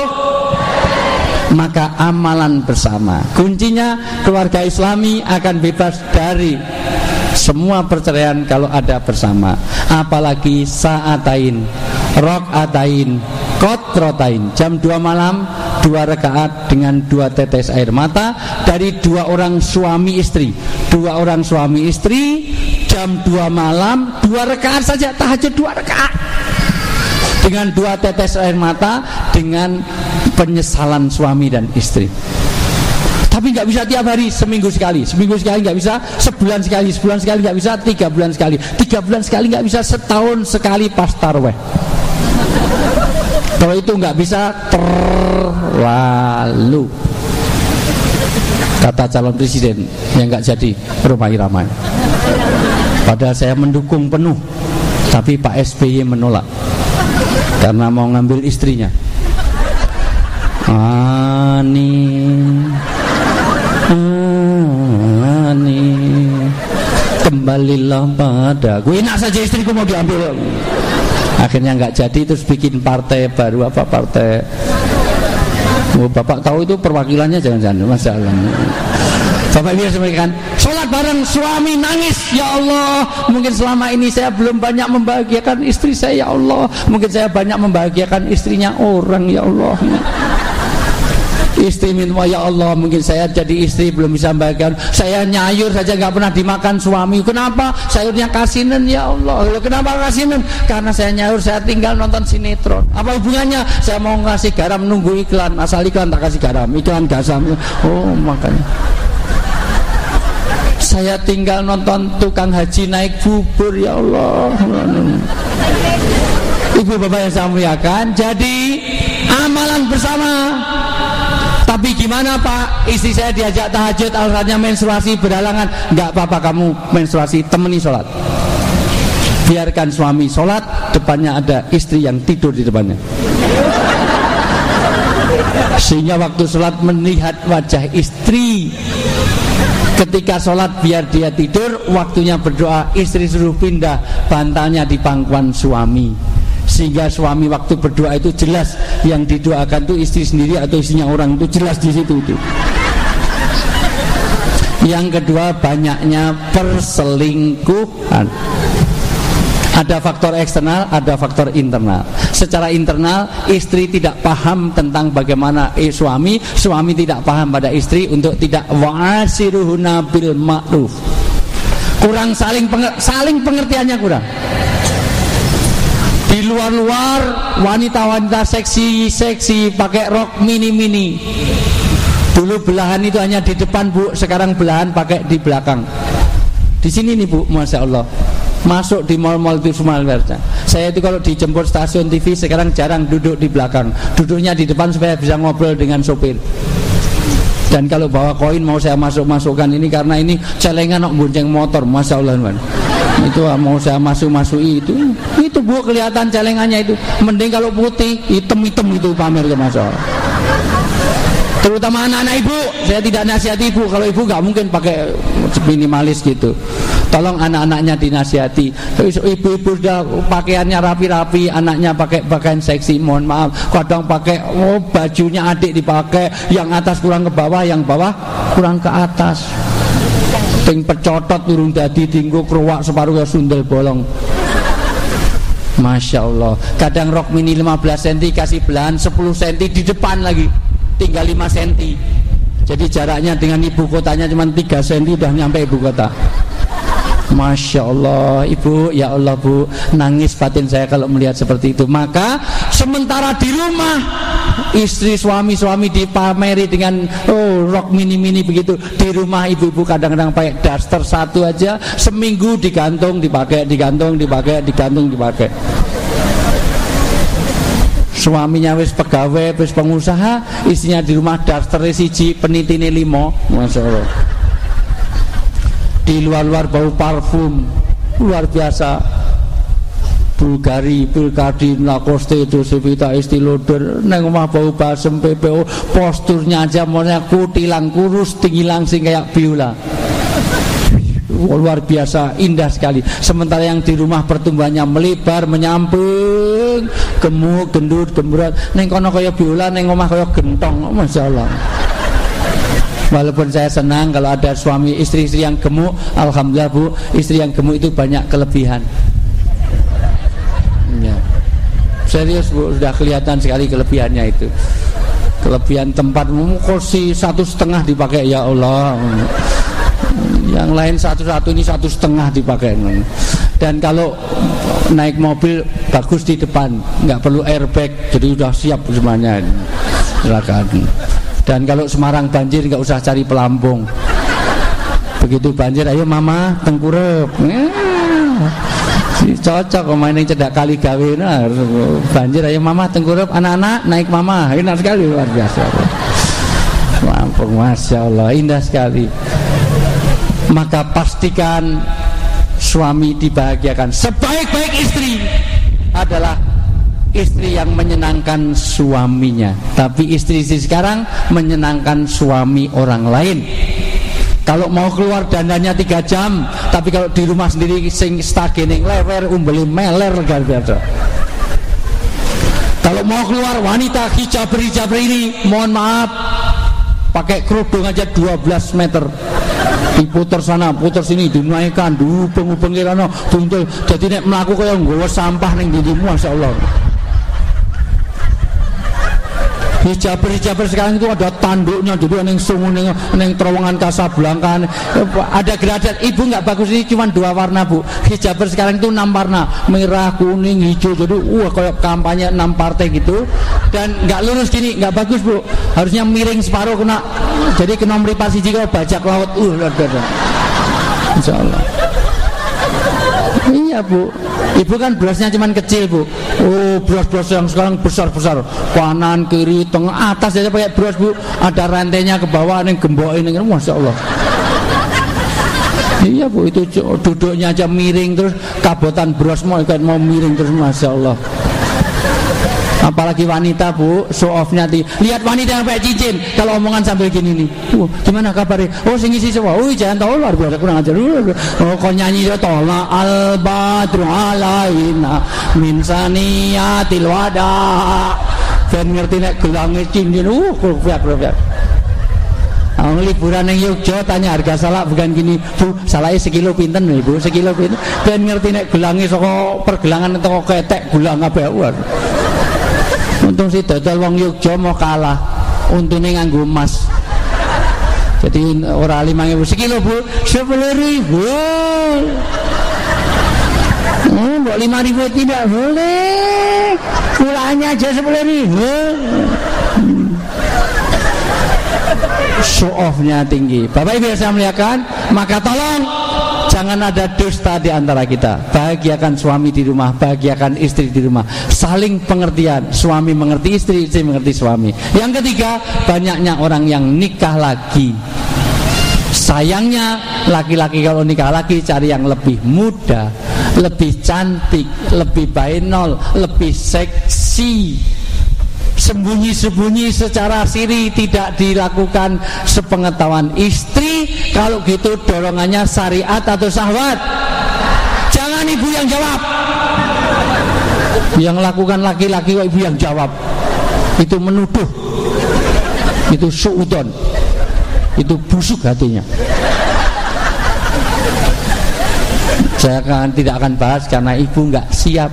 Maka amalan bersama, kuncinya keluarga Islami akan bebas dari semua perceraian kalau ada bersama. Apalagi sa'atain, rok'atain, kotrotain, jam 2 malam 2 rakaat dengan 2 tetes air mata dari 2 orang suami istri. 2 orang suami istri jam 2 malam 2 rakaat saja, tahajud 2 rakaat dengan 2 tetes air mata, dengan penyesalan suami dan istri. Tapi nggak bisa tiap hari, seminggu sekali nggak bisa, sebulan sekali nggak bisa, 3 bulan sekali, 3 bulan sekali nggak bisa, setahun sekali pas taraweh. Kalau itu nggak bisa, terlalu. Kata calon presiden yang nggak jadi Rhoma Irama. Padahal saya mendukung penuh, tapi Pak SBY menolak karena mau ngambil istrinya. Ani kembalilah padaku. Enak saja istriku mau diambil. Akhirnya nggak jadi, terus bikin partai baru. Apa partai? Bapak tahu itu perwakilannya, jangan-jangan masalah. Bapak Ibu sampaikan, sholat bareng, suami nangis, ya Allah, mungkin selama ini saya belum banyak membahagiakan istri saya, ya Allah, mungkin saya banyak membahagiakan istrinya orang, ya Allah. Istri minta, ya Allah, mungkin saya jadi istri belum bisa membahagiakan. Saya nyayur saja nggak pernah dimakan suami. Kenapa? Sayurnya kasinan, ya Allah. Kenapa kasinan? Karena saya nyayur, saya tinggal nonton sinetron. Apa hubungannya? Saya mau ngasih garam, nunggu iklan, asal iklan tak kasih garam, iklan gasam. Oh, makanya Saya tinggal nonton tukang haji naik bubur, ya Allah. Ibu bapak yang saya muliakan, jadi amalan bersama. Tapi gimana Pak, istri saya diajak tahajud, alasannya menstruasi berhalangan. Enggak apa-apa, kamu menstruasi, temani sholat. Biarkan suami sholat, depannya ada istri yang tidur di depannya, sehingga waktu sholat melihat wajah istri. Ketika sholat biar dia tidur, waktunya berdoa, istri suruh pindah bantalnya di pangkuan suami, sehingga suami waktu berdoa itu jelas yang didoakan itu istri sendiri atau istrinya orang, itu jelas di situ itu. Yang kedua, banyaknya perselingkuhan. Ada faktor eksternal, ada faktor internal. Secara internal, istri tidak paham tentang bagaimana suami tidak paham pada istri untuk tidak wa'asiruhuna bil ma'ruf. Kurang saling pengertiannya kurang. Di luar-luar wanita-wanita seksi pakai rok mini-mini. Dulu belahan itu hanya di depan Bu, sekarang belahan pakai di belakang. Di sini nih Bu, masya Allah. Masuk di mal-mal itu semua. Saya itu kalau dijemput stasiun TV sekarang jarang duduk di belakang, duduknya di depan supaya bisa ngobrol dengan sopir. Dan kalau bawa koin mau saya masukkan ini karena ini celengan nok bonceng motor, masya Allah man. Itu mau saya masuki itu Bu, kelihatan celengannya itu. Mending kalau putih, hitam itu pamer ke masya Allah. Terutama anak-anak ibu, saya tidak nasihati ibu. Kalau ibu nggak mungkin pakai minimalis gitu. Tolong anak-anaknya dinasihati. Ibu-ibu sudah pakaiannya rapi-rapi, anaknya pakai pakaian seksi. Mohon maaf, kadang pakai bajunya adik dipakai, yang atas kurang ke bawah, yang bawah kurang ke atas. Ting pecotot turun dadi tinggu keruak separuh ya sundel bolong. Masya Allah. Kadang rok mini 15 cm kasih belahan 10 cm di depan lagi, tinggal 5 cm. Jadi jaraknya dengan ibu kotanya cuma 3 cm udah nyampe ibu kota. Masya Allah, ibu, ya Allah Bu, nangis batin saya kalau melihat seperti itu. Maka sementara di rumah istri suami dipameri dengan rok mini begitu, di rumah ibu-ibu kadang-kadang pakai daster satu aja, seminggu digantung dipakai. Suaminya wis pegawai, wis pengusaha, istrinya di rumah daster siji, penitine 5, masya Allah. Di luar-luar bau parfum luar biasa, Bulgari, Bulgardin, Lacoste, Josephita, Estee Lauder. Neng omah bau basem, PPO. Posturnya aja maunya kutilang, kurus, tinggi langsing kayak biola. Luar biasa, indah sekali. Sementara yang di rumah pertumbuhannya melebar, menyamping, gemuk, gendut, gembrot. Neng kono kaya biola, neng omah kaya gentong. Masya Allah. Walaupun saya senang kalau ada suami istri-istri yang gemuk, alhamdulillah Bu, istri yang gemuk itu banyak kelebihan. Ya. Serius Bu, sudah kelihatan sekali kelebihannya itu. Kelebihan tempat, kursi 1,5 dipakai, ya Allah. Yang lain 1 ini 1,5 dipakai. Dan kalau naik mobil bagus di depan, nggak perlu airbag, jadi sudah siap semuanya. Silakan. Dan kalau Semarang banjir nggak usah cari pelampung. Begitu banjir, ayo mama tengkurep. Cocok main yang cedak kali gawe. Nah, banjir ayo mama tengkurep, anak-anak naik mama. Enak sekali, luar biasa. Pelampung, masya Allah, indah sekali. Maka pastikan suami dibahagiakan. Sebaik-baik istri adalah istri yang menyenangkan suaminya. Tapi istri-istri sekarang menyenangkan suami orang lain. Kalau mau keluar dandannya 3 jam, tapi kalau di rumah sendiri sing stagening lewer umbeli meler luar biasa. Kalau mau keluar wanita hijaber ini, mohon maaf, pakai kerudung aja 12 meter. Diputar sana, putar sini, dinaikkan, diubeng-ubeng kirana, tuntul. Jadi nek mlaku kaya nggawa sampah ning dirimu, masya Allah. Hijaber sekarang itu ada tanduknya, jadi neng sungu neng terowongan Kasablanka ada gradasi. Ibu nggak bagus, ini cuma 2 warna Bu. Hijaber sekarang itu 6 warna, merah, kuning, hijau, jadi kayak kampanye 6 partai gitu. Dan nggak lurus gini, nggak bagus Bu, harusnya miring separuh, kena jadi kena meripat siji kalau bajak laut. Insyaallah. Iya Bu, Ibu kan brosnya cuman kecil Bu. Oh bros-bros yang sekarang besar-besar, kanan, kiri, tengah, atas aja pakai bros Bu. Ada rantainya ke bawah, nih gembok ini, Masya Allah. Iya Bu, itu duduknya aja miring terus, kabotan bros mau miring terus, Masya Allah. Apalagi wanita Bu, show off-nya lihat wanita yang pakai cincin, kalau omongan sambil gini nih, gimana kabarnya? Oh sing isi semua, jangan tahu luar biasa kurang ajar. Oh kok nyanyi dia tola al badru alaina min saniyatil wada. Ben ngerti nek gelange cincin, rupiah. Liburan yang Yogyo tanya harga salak bukan gini Bu, salaknya sekilo pinten nih Bu, sekilo pinten. Ben ngerti nek gelange saka pergelangan atau ketek gulang apa ya. Untung si dodol wong Yogyo mau kalah, untungnya nganggo emas. Jadi ora 5.000 sekilo Bu, 10.000. Mbok 5.000 tidak boleh. Mulanya aja 10.000. Show off-nya tinggi. Bapak Ibu yang saya muliakan, maka tolong jangan ada dusta di antara kita. Bahagiakan suami di rumah, bahagiakan istri di rumah. Saling pengertian, suami mengerti istri, istri mengerti suami. Yang ketiga, banyaknya orang yang nikah lagi. Sayangnya laki-laki kalau nikah lagi cari yang lebih muda, lebih cantik, lebih bainol, lebih seksi. Sembunyi-sembunyi secara siri, tidak dilakukan sepengetahuan istri. Kalau gitu dorongannya syariat atau syahwat? Jangan ibu yang jawab. Yang lakukan laki-laki kok ibu yang jawab. Itu menuduh. Itu suudon. Itu busuk hatinya. Saya tidak akan bahas karena ibu nggak siap.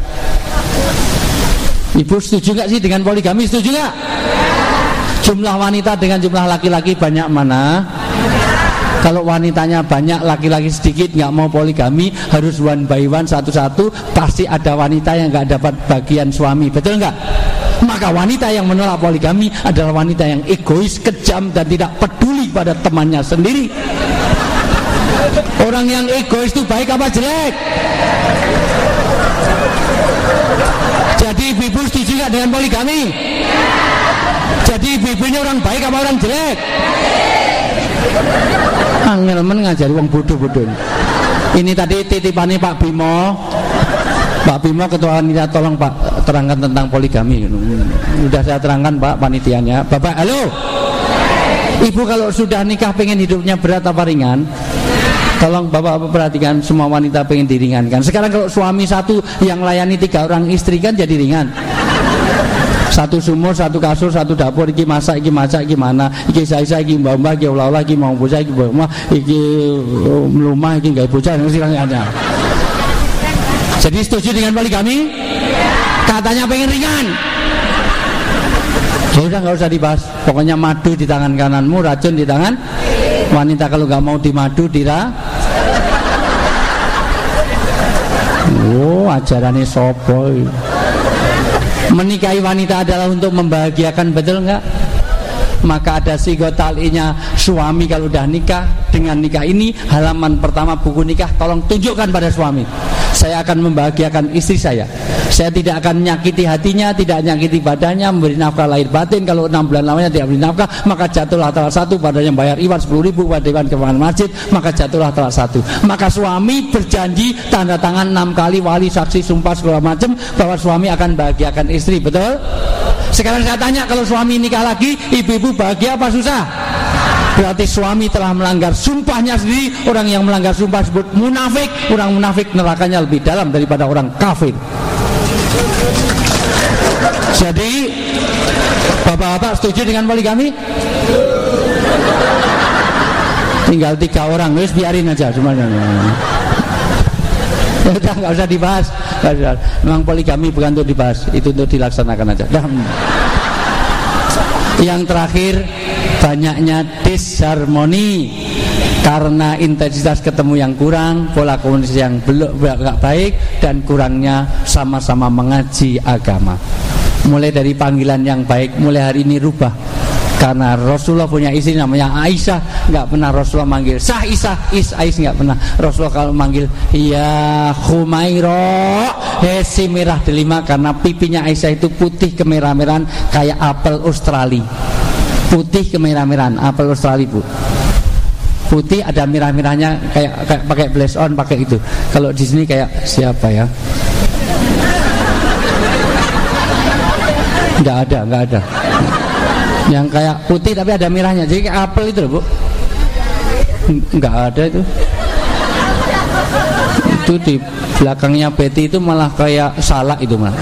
Ibu setuju nggak sih dengan poligami? Setuju nggak? Jumlah wanita dengan jumlah laki-laki banyak mana? Kalau wanitanya banyak, laki-laki sedikit, nggak mau poligami, harus one by one, satu-satu, pasti ada wanita yang nggak dapat bagian suami, betul nggak? Maka wanita yang menolak poligami adalah wanita yang egois, kejam, dan tidak peduli pada temannya sendiri. Orang yang egois itu baik apa jelek? Jadi ibu setuju gak dengan poligami? Jadi ibu-ibunya orang baik apa orang jelek? Angel men ngajari wong bodoh-bodoh. Ini tadi titipannya Pak Bimo. Pak Bimo ketua wanita, tolong Pak terangkan tentang poligami. Sudah saya terangkan Pak panitianya. Bapak, halo. Ibu kalau sudah nikah pengen hidupnya berat apa ringan? Tolong Bapak perhatikan, semua wanita pengen diringankan. Sekarang kalau suami satu yang layani 3 orang istri kan jadi ringan. Satu sumur, satu kasur, satu dapur, iki masak, iki mana, iki saya, iki mbak-mbak, iki olah-olah, iki mau bocah, iki mbak-mbak, iki melumah, iki gak bocah, silahkan. Jadi setuju dengan poligami? Katanya pengen ringan. Ya udah nggak usah dibahas. Pokoknya madu di tangan kananmu, racun di tangan wanita. Kalau nggak mau dimadu, oh ajarannya sopo. Menikahi wanita adalah untuk membahagiakan, betul nggak? Maka ada sigotalinya suami kalau udah nikah. Dengan nikah ini, halaman pertama buku nikah tolong tunjukkan pada suami, saya akan membahagiakan istri saya. Saya tidak akan menyakiti hatinya, tidak menyakiti badannya, memberi nafkah lahir batin. Kalau 6 bulan lamanya tidak beri nafkah, maka jatuhlah talak 1. Padanya bayar iwan 10.000 pada Dewan Keuangan Masjid, maka jatuhlah talak 1. Maka suami berjanji tanda tangan 6 kali, wali, saksi, sumpah segala macam, bahwa suami akan bahagiakan istri, betul? Sekarang saya tanya, kalau suami nikah lagi, ibu-ibu bahagia apa susah? Berarti suami telah melanggar sumpahnya sendiri. Orang yang melanggar sumpah disebut munafik. Orang munafik nerakanya lebih dalam daripada orang kafir. Jadi bapak-bapak setuju dengan poligami? Tinggal 3 orang, wis biarin aja semuanya. Udah nggak usah dibahas. Memang poligami bukan untuk dibahas, itu untuk dilaksanakan aja. Yang terakhir, banyaknya disharmoni karena intensitas ketemu yang kurang, pola komunikasi yang belum baik, dan kurangnya sama-sama mengaji agama. Mulai dari panggilan yang baik, mulai hari ini rubah. Karena Rasulullah punya istri namanya Aisyah, nggak pernah Rasulullah manggil Sah Isa, Ais nggak pernah. Rasulullah kalau manggil ya Khumairo, si merah delima, karena pipinya Aisyah itu putih kemerah-merahan kayak apel Australia. Putih kemerah-merahan, apel Australia Bu. Putih ada merah-merahnya kayak pakai blaze on, pakai itu. Kalau di sini kayak siapa ya? Nggak ada. Yang kayak putih tapi ada merahnya, jadi kayak apel itu loh Bu. Nggak ada itu. Itu di belakangnya Betty itu malah kayak salak itu malah.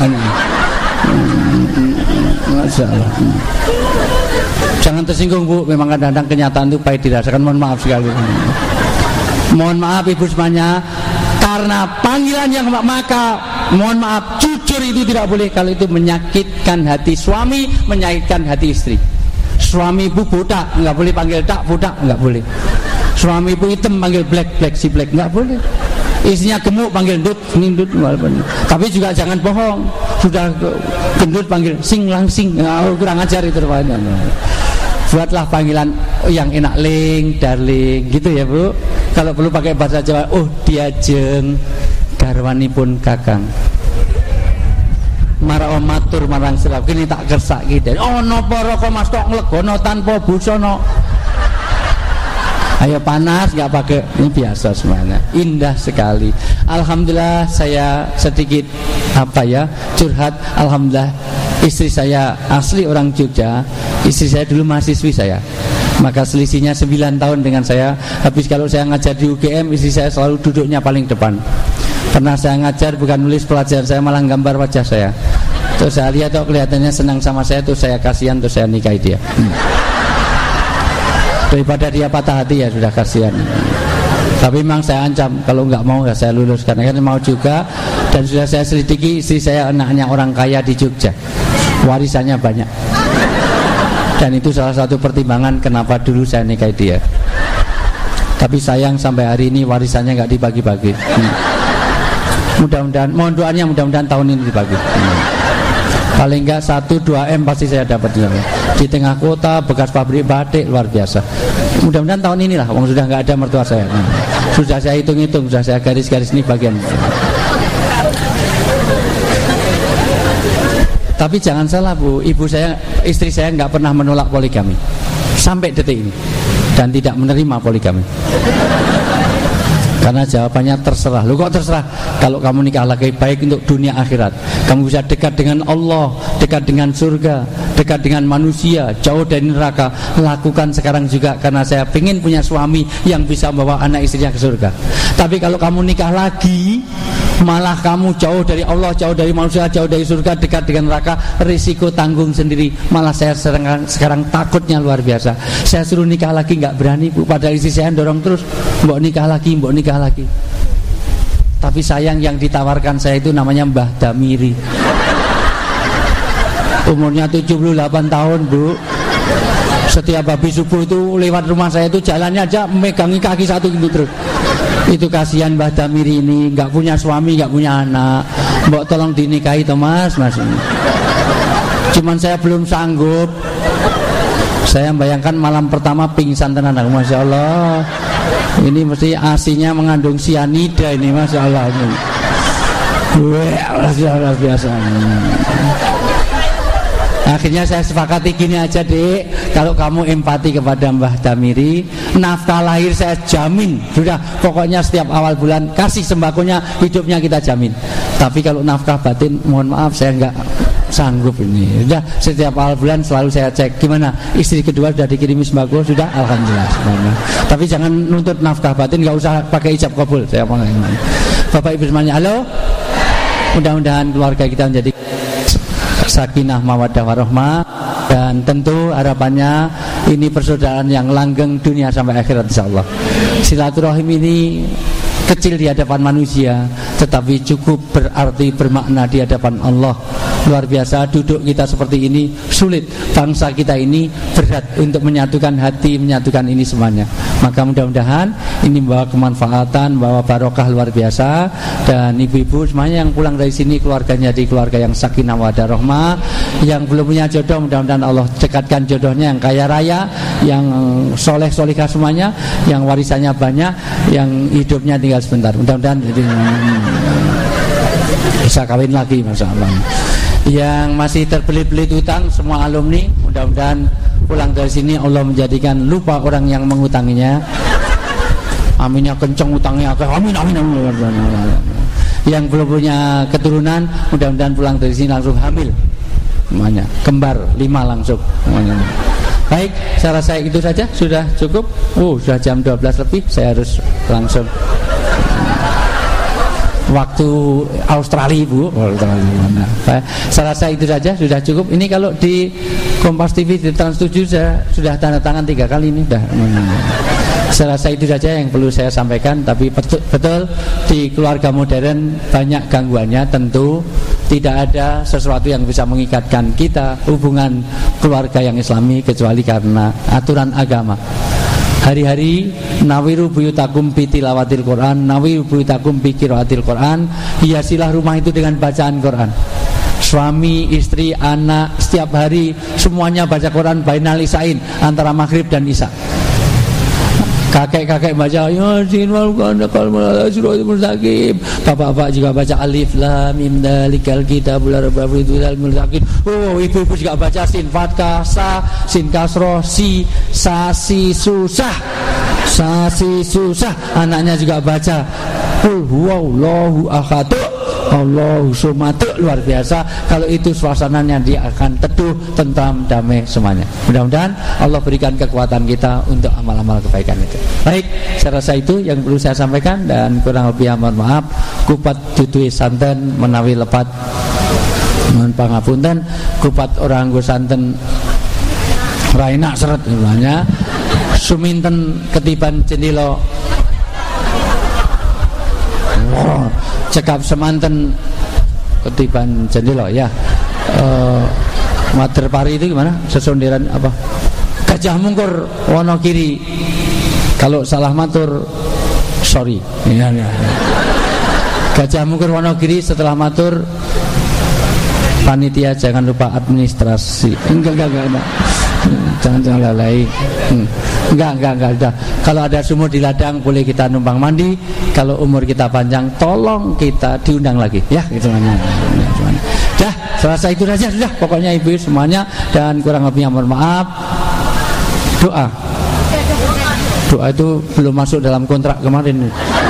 Masalah. Jangan tersinggung Bu, memang kadang-kadang kenyataan itu pahit dirasakan. Mohon maaf sekali. Mohon maaf Ibu semuanya, karena panggilan yang maka mohon maaf, jujur itu tidak boleh kalau itu menyakitkan hati suami, menyakitkan hati istri. Suami Ibu botak, nggak boleh panggil tak botak, nggak boleh. Suami Ibu hitam panggil black si black, nggak boleh. Istrinya gemuk panggil ndut, nindut. Tapi juga jangan bohong. Sudah gendut panggil sing langsing, kurang ajar itu rupanya. Buatlah panggilan yang enak, ling, darling, gitu ya Bu. Kalau perlu pakai bahasa Jawa, oh diajeng garwanipun kakang. Marang matur marang sirah kene tak kersak ki. Ono para kok Mas tok nglegono tanpa busana. Ayo panas nggak pakai, ini biasa semuanya. Indah sekali. Alhamdulillah saya sedikit curhat. Alhamdulillah istri saya asli orang Jogja. Istri saya dulu mahasiswi saya. Maka selisihnya 9 tahun dengan saya. Habis kalau saya ngajar di UGM, istri saya selalu duduknya paling depan. Pernah saya ngajar bukan nulis pelajaran saya, malah gambar wajah saya. Terus saya lihat kelihatannya senang sama saya, terus saya kasihan, terus saya nikahi dia. Daripada dia patah hati ya sudah kasihan. Tapi memang saya ancam kalau nggak mau ya saya lulus, karena kan mau juga. Dan sudah saya selidiki, istri saya anaknya orang kaya di Jogja, warisannya banyak. Dan itu salah satu pertimbangan kenapa dulu saya nikahi dia. Tapi sayang sampai hari ini warisannya nggak dibagi-bagi. Mudah-mudahan, mohon doanya mudah-mudahan tahun ini dibagi. Paling enggak 1-2 M pasti saya dapat di tengah kota, bekas pabrik batik luar biasa. Mudah-mudahan tahun inilah, wong sudah nggak ada mertua saya. Sudah saya hitung-hitung, sudah saya garis-garis ini bagian. Tapi jangan salah Bu, istri saya nggak pernah menolak poligami sampai detik ini, dan tidak menerima poligami. Karena jawabannya terserah. Lu kok terserah? Kalau kamu nikah lagi baik untuk dunia akhirat, kamu bisa dekat dengan Allah, dekat dengan surga, dekat dengan manusia, jauh dari neraka. Lakukan sekarang juga, karena saya ingin punya suami yang bisa membawa anak istrinya ke surga. Tapi kalau kamu nikah lagi, malah kamu jauh dari Allah, jauh dari manusia, jauh dari surga, dekat dengan neraka, risiko tanggung sendiri. Malah saya sekarang takutnya luar biasa. Saya suruh nikah lagi nggak berani Bu, padahal istri saya dorong terus, mbok nikah lagi. Tapi sayang yang ditawarkan saya itu namanya Mbah Damiri. Umurnya 78 tahun Bu. Setiap habis subuh itu lewat rumah saya itu jalannya aja megangi kaki satu gitu terus. Itu kasihan Mbah Damiri ini, nggak punya suami, nggak punya anak. Mbok tolong dinikahi toh Mas. Cuman saya belum sanggup. Saya membayangkan malam pertama pingsan tenan, Masya Allah. Ini mesti asinya mengandung sianida ini, Masya Allah. Luar biasa. Akhirnya saya sepakati gini aja Dek, kalau kamu empati kepada Mbah Damiri, nafkah lahir saya jamin. Sudah, pokoknya setiap awal bulan kasih sembakonya, hidupnya kita jamin. Tapi kalau nafkah batin, mohon maaf saya enggak sanggup ini. Sudah, setiap awal bulan selalu saya cek gimana istri kedua sudah dikirimi sembako, sudah, alhamdulillah semuanya. Tapi jangan nuntut nafkah batin, nggak usah pakai ijab kabul. Saya apa Bapak Ibu semuanya, halo. Mudah-mudahan keluarga kita menjadi sakinah mawaddah warahmah, dan tentu harapannya ini persaudaraan yang langgeng dunia sampai akhirat insyaallah. Silaturahim ini kecil di hadapan manusia, tetapi cukup berarti bermakna di hadapan Allah. Luar biasa, duduk kita seperti ini sulit. Bangsa kita ini berat untuk menyatukan hati, menyatukan ini semuanya. Maka mudah-mudahan ini membawa kemanfaatan, membawa barokah luar biasa. Dan ibu-ibu semuanya yang pulang dari sini keluarganya di keluarga yang sakinah mawaddah rahmah. Yang belum punya jodoh, mudah-mudahan Allah dekatkan jodohnya yang kaya raya, yang soleh-solihah semuanya, yang warisannya banyak, yang hidupnya tinggal sebentar. Mudah-mudahan bisa kawin lagi, masya Allah. Yang masih terbelit-belit utang, semua alumni, mudah-mudahan pulang dari sini Allah menjadikan lupa orang yang mengutanginya. Aminnya kenceng, utangnya amin, amin, amin. Yang belum punya keturunan, mudah-mudahan pulang dari sini langsung hamil semuanya, kembar 5 langsung semuanya. Baik, saya rasa itu saja, sudah cukup. Sudah jam 12 lebih, saya harus langsung waktu Australia, Bu. Saya rasa itu saja, sudah cukup. Ini kalau di Kompas TV di Trans 7 saya sudah tanda tangan 3 kali ini dah. Saya rasa itu saja yang perlu saya sampaikan. Tapi betul di keluarga modern banyak gangguannya. Tentu tidak ada sesuatu yang bisa mengikatkan kita hubungan keluarga yang Islami kecuali karena aturan agama. Hari-hari nawiru buyutakum bi tilawatil Quran, nawiru buyutakum bi qiraatil Quran. Hiasilah rumah itu dengan bacaan Quran. Suami, istri, anak setiap hari semuanya baca Quran bainal isyain, antara maghrib dan isya. Kakek-kakek baca Yasin wal Qur'anil mustaqim. Bapak-bapak juga baca Alif Lam Mim Dzalikal Kitabul La Raiba Fihi Hudal lil muttaqin. Ibu-ibu juga baca Sin Fathah Sa, Sin Kasroh Si, Sa Si Susah, Sa Si Susah. Anaknya juga baca Qul huwallahu ahad, Allahu somad. Luar biasa. Kalau itu suasananya dia akan teduh, tentram, damai semuanya. Mudah-mudahan Allah berikan kekuatan kita untuk amal-amal kebaikan itu. Baik, saya rasa itu yang perlu saya sampaikan. Dan kurang lebih mohon maaf. Kupat tutui santen menawi lepat mohon pangapunten. Kupat orang nggo santen raina seret namanya. Suminten ketiban jendela cekap semanten ketiban jendela ya. Mater pari itu gimana? Sesonderan apa? Gajah Mungkur Wonokiri. Kalau salah matur sorry. Ya. Gajah Mungkur Wonokiri setelah matur panitia jangan lupa administrasi. Enggak. Jangan lalai. Enggak udah. Kalau ada sumur di ladang boleh kita numpang mandi. Kalau umur kita panjang tolong kita diundang lagi ya, gitu namanya. Dah, selesai itu saja sudah. Pokoknya ibu semuanya dan kurang lebihnya mohon maaf. Doa itu belum masuk dalam kontrak kemarin.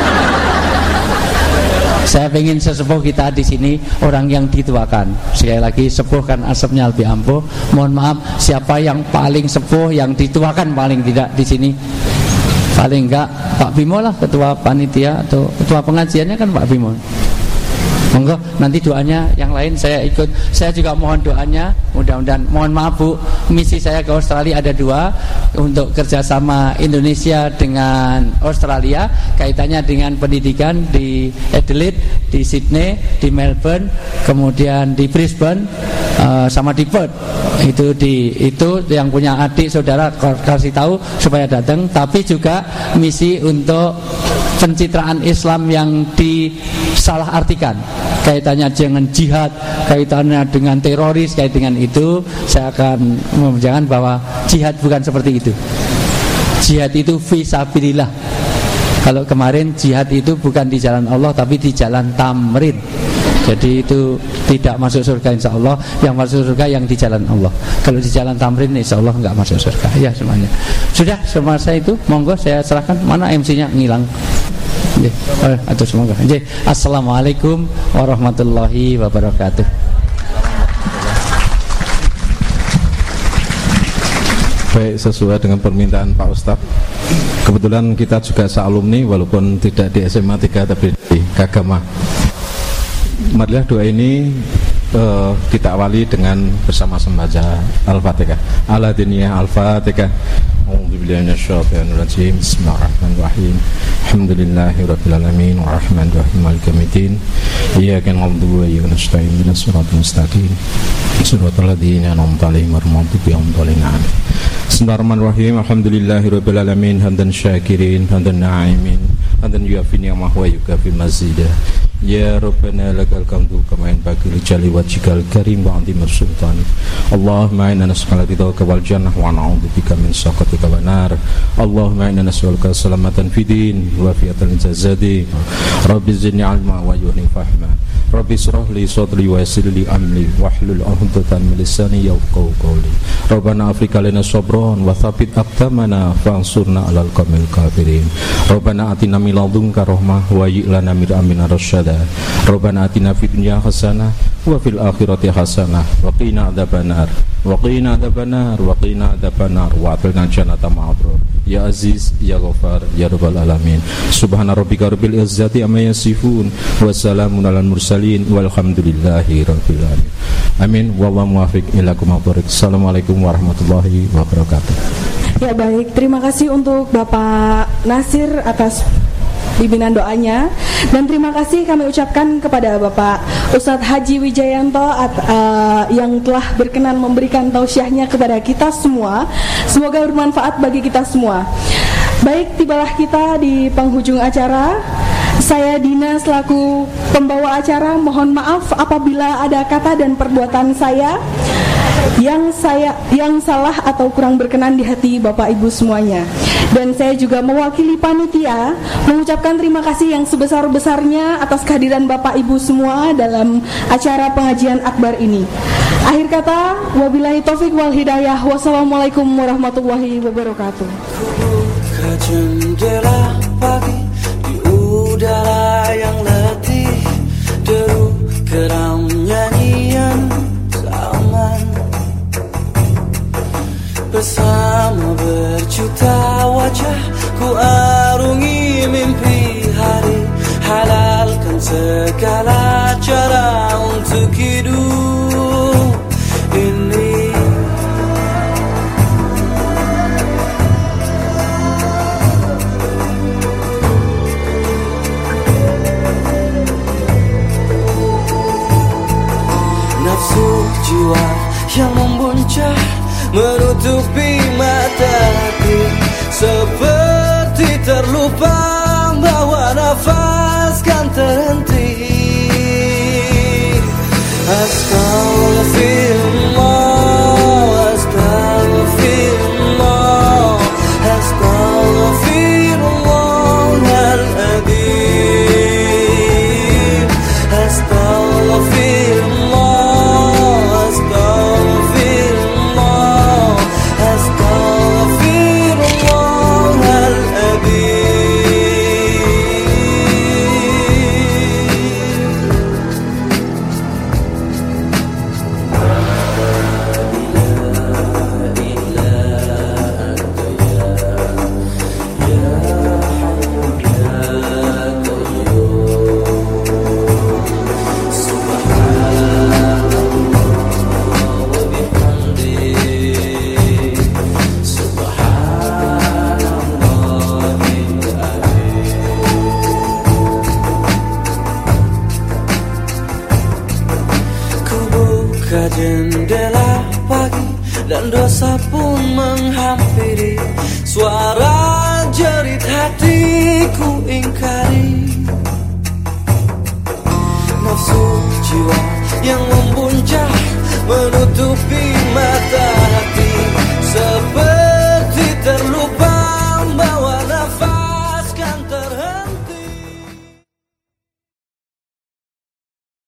Saya ingin sesepuh kita di sini orang yang dituakan. Sekali lagi, sepuh kan asapnya lebih ampuh. Mohon maaf, siapa yang paling sepuh, yang dituakan paling tidak di sini? Paling enggak Pak Bimo lah, ketua panitia atau ketua pengajiannya kan Pak Bimo. Monggo nanti doanya yang lain saya ikut. Saya juga mohon doanya. Mudah-mudahan, mohon maaf Bu, misi saya ke Australia ada 2 untuk kerjasama Indonesia dengan Australia, kaitannya dengan pendidikan di Adelaide, di Sydney, di Melbourne, kemudian di Brisbane, sama di Perth. Itu yang punya adik saudara kasih tahu supaya datang. Tapi juga misi untuk pencitraan Islam yang disalahartikan, kaitannya dengan jihad, kaitannya dengan teroris, kait dengan itu saya akan menjelaskan bahwa jihad bukan seperti itu. Jihad itu fisabilillah. Kalau kemarin jihad itu bukan di jalan Allah tapi di jalan tamrin. Jadi itu tidak masuk surga insya Allah. Yang masuk surga yang di jalan Allah. Kalau di jalan tamrin insya Allah enggak masuk surga. Ya semuanya. Sudah semasa itu monggo saya serahkan. Mana MC-nya ngilang. Atau semoga. Assalamualaikum warahmatullahi wabarakatuh. Baik, sesuai dengan permintaan Pak Ustadz, kebetulan kita juga sealumni walaupun tidak di SMA 3 tapi di Kagama. Marilah doa ini kita awali dengan bersama-sama baca Al-Fatihah. Ala diniyah Al-Fatihah. A'udzubillahi minasyaitonir rajim. Bismillahirrahmanirrahim. Alhamdulillahirabbil alamin arrahmanir rahim maliki yaumiddin. Iyyaka na'budu wa iyyaka nasta'in ihdinas siratal mustaqim. Shiratal ladzina an'amta 'alaihim ghairil maghdubi 'alaihim waladdallin. Bismillahirrahmanirrahim. Alhamdulillahirabbil alamin hamdan syakirin hamdan na'imin hamdan yuafi ni'amah wa yukafi mazidah. Ya Rabbana lakal hamdu kama yanbaghi li jalali wajhikal karim wa 'azimi sultanik. Allahumma inna nas'aluka ridhaka wal jannah wa na'udzubika min sakhatika wan nar. Allahumma inna nas'aluka salamatan fid din wa fiatal jazadi. Rabbi zidni 'ilma wa yuhni fahma. Rabbi shrah li sadri wa yassir li amri wahlul 'uqdatam min lisani yafqahu qawli. Rabbana afrika lana sabran wa tsabbit aqdamana fansurna 'alal qawmil kafirin. Rabbana atina min ladunka rahmah wa hayyi lana min amrina rasyada. Rabbana atina fid dunya hasanah wa fil akhirati hasanah wa qina adzabannar wa qina adzabannar wa qina adzabannar wa atilna jannata ma'abrar. Ya Aziz ya Ghaffar ya Rabbal alamin. Subhana rabbika rabbil izzati amma yasifun wa salamun alal mursalin walhamdulillahi rabbil alamin. Amin. Wallahu muwaffiq ila aqwamit thoriq. Assalamualaikum warahmatullahi wabarakatuh. Ya baik, terima kasih untuk Bapak Nasir atas bimbingan doanya, dan terima kasih kami ucapkan kepada Bapak Ustadz Haji Wijayanto yang telah berkenan memberikan tausiahnya kepada kita semua. Semoga bermanfaat bagi kita semua. Baik, tibalah kita di penghujung acara. Saya Dina selaku pembawa acara mohon maaf apabila ada kata dan perbuatan saya yang salah atau kurang berkenan di hati Bapak Ibu semuanya. Dan saya juga mewakili panitia mengucapkan terima kasih yang sebesar-besarnya atas kehadiran Bapak Ibu semua dalam acara pengajian akbar ini. Akhir kata, wabillahi taufik wal hidayah. Wassalamualaikum warahmatullahi wabarakatuh. Buka jendela pagi di udara yang letih, deru geram nyanyian zaman. Bersama berjuta wajah ku arungi mimpi hari, halalkan segala cara untuk hidup ini. Nafsu jiwa yang membuncah menutupi mataku, seperti terlupa bahwa nafas kan terhenti. Astaghfirullah, astaghfirullah, astaghfirullahaladzim. Astaghfirullah, jendela pagi dan dosa pun menghampiri, suara jerit hatiku ingkari. Nafsu jiwa yang membuncah menutupi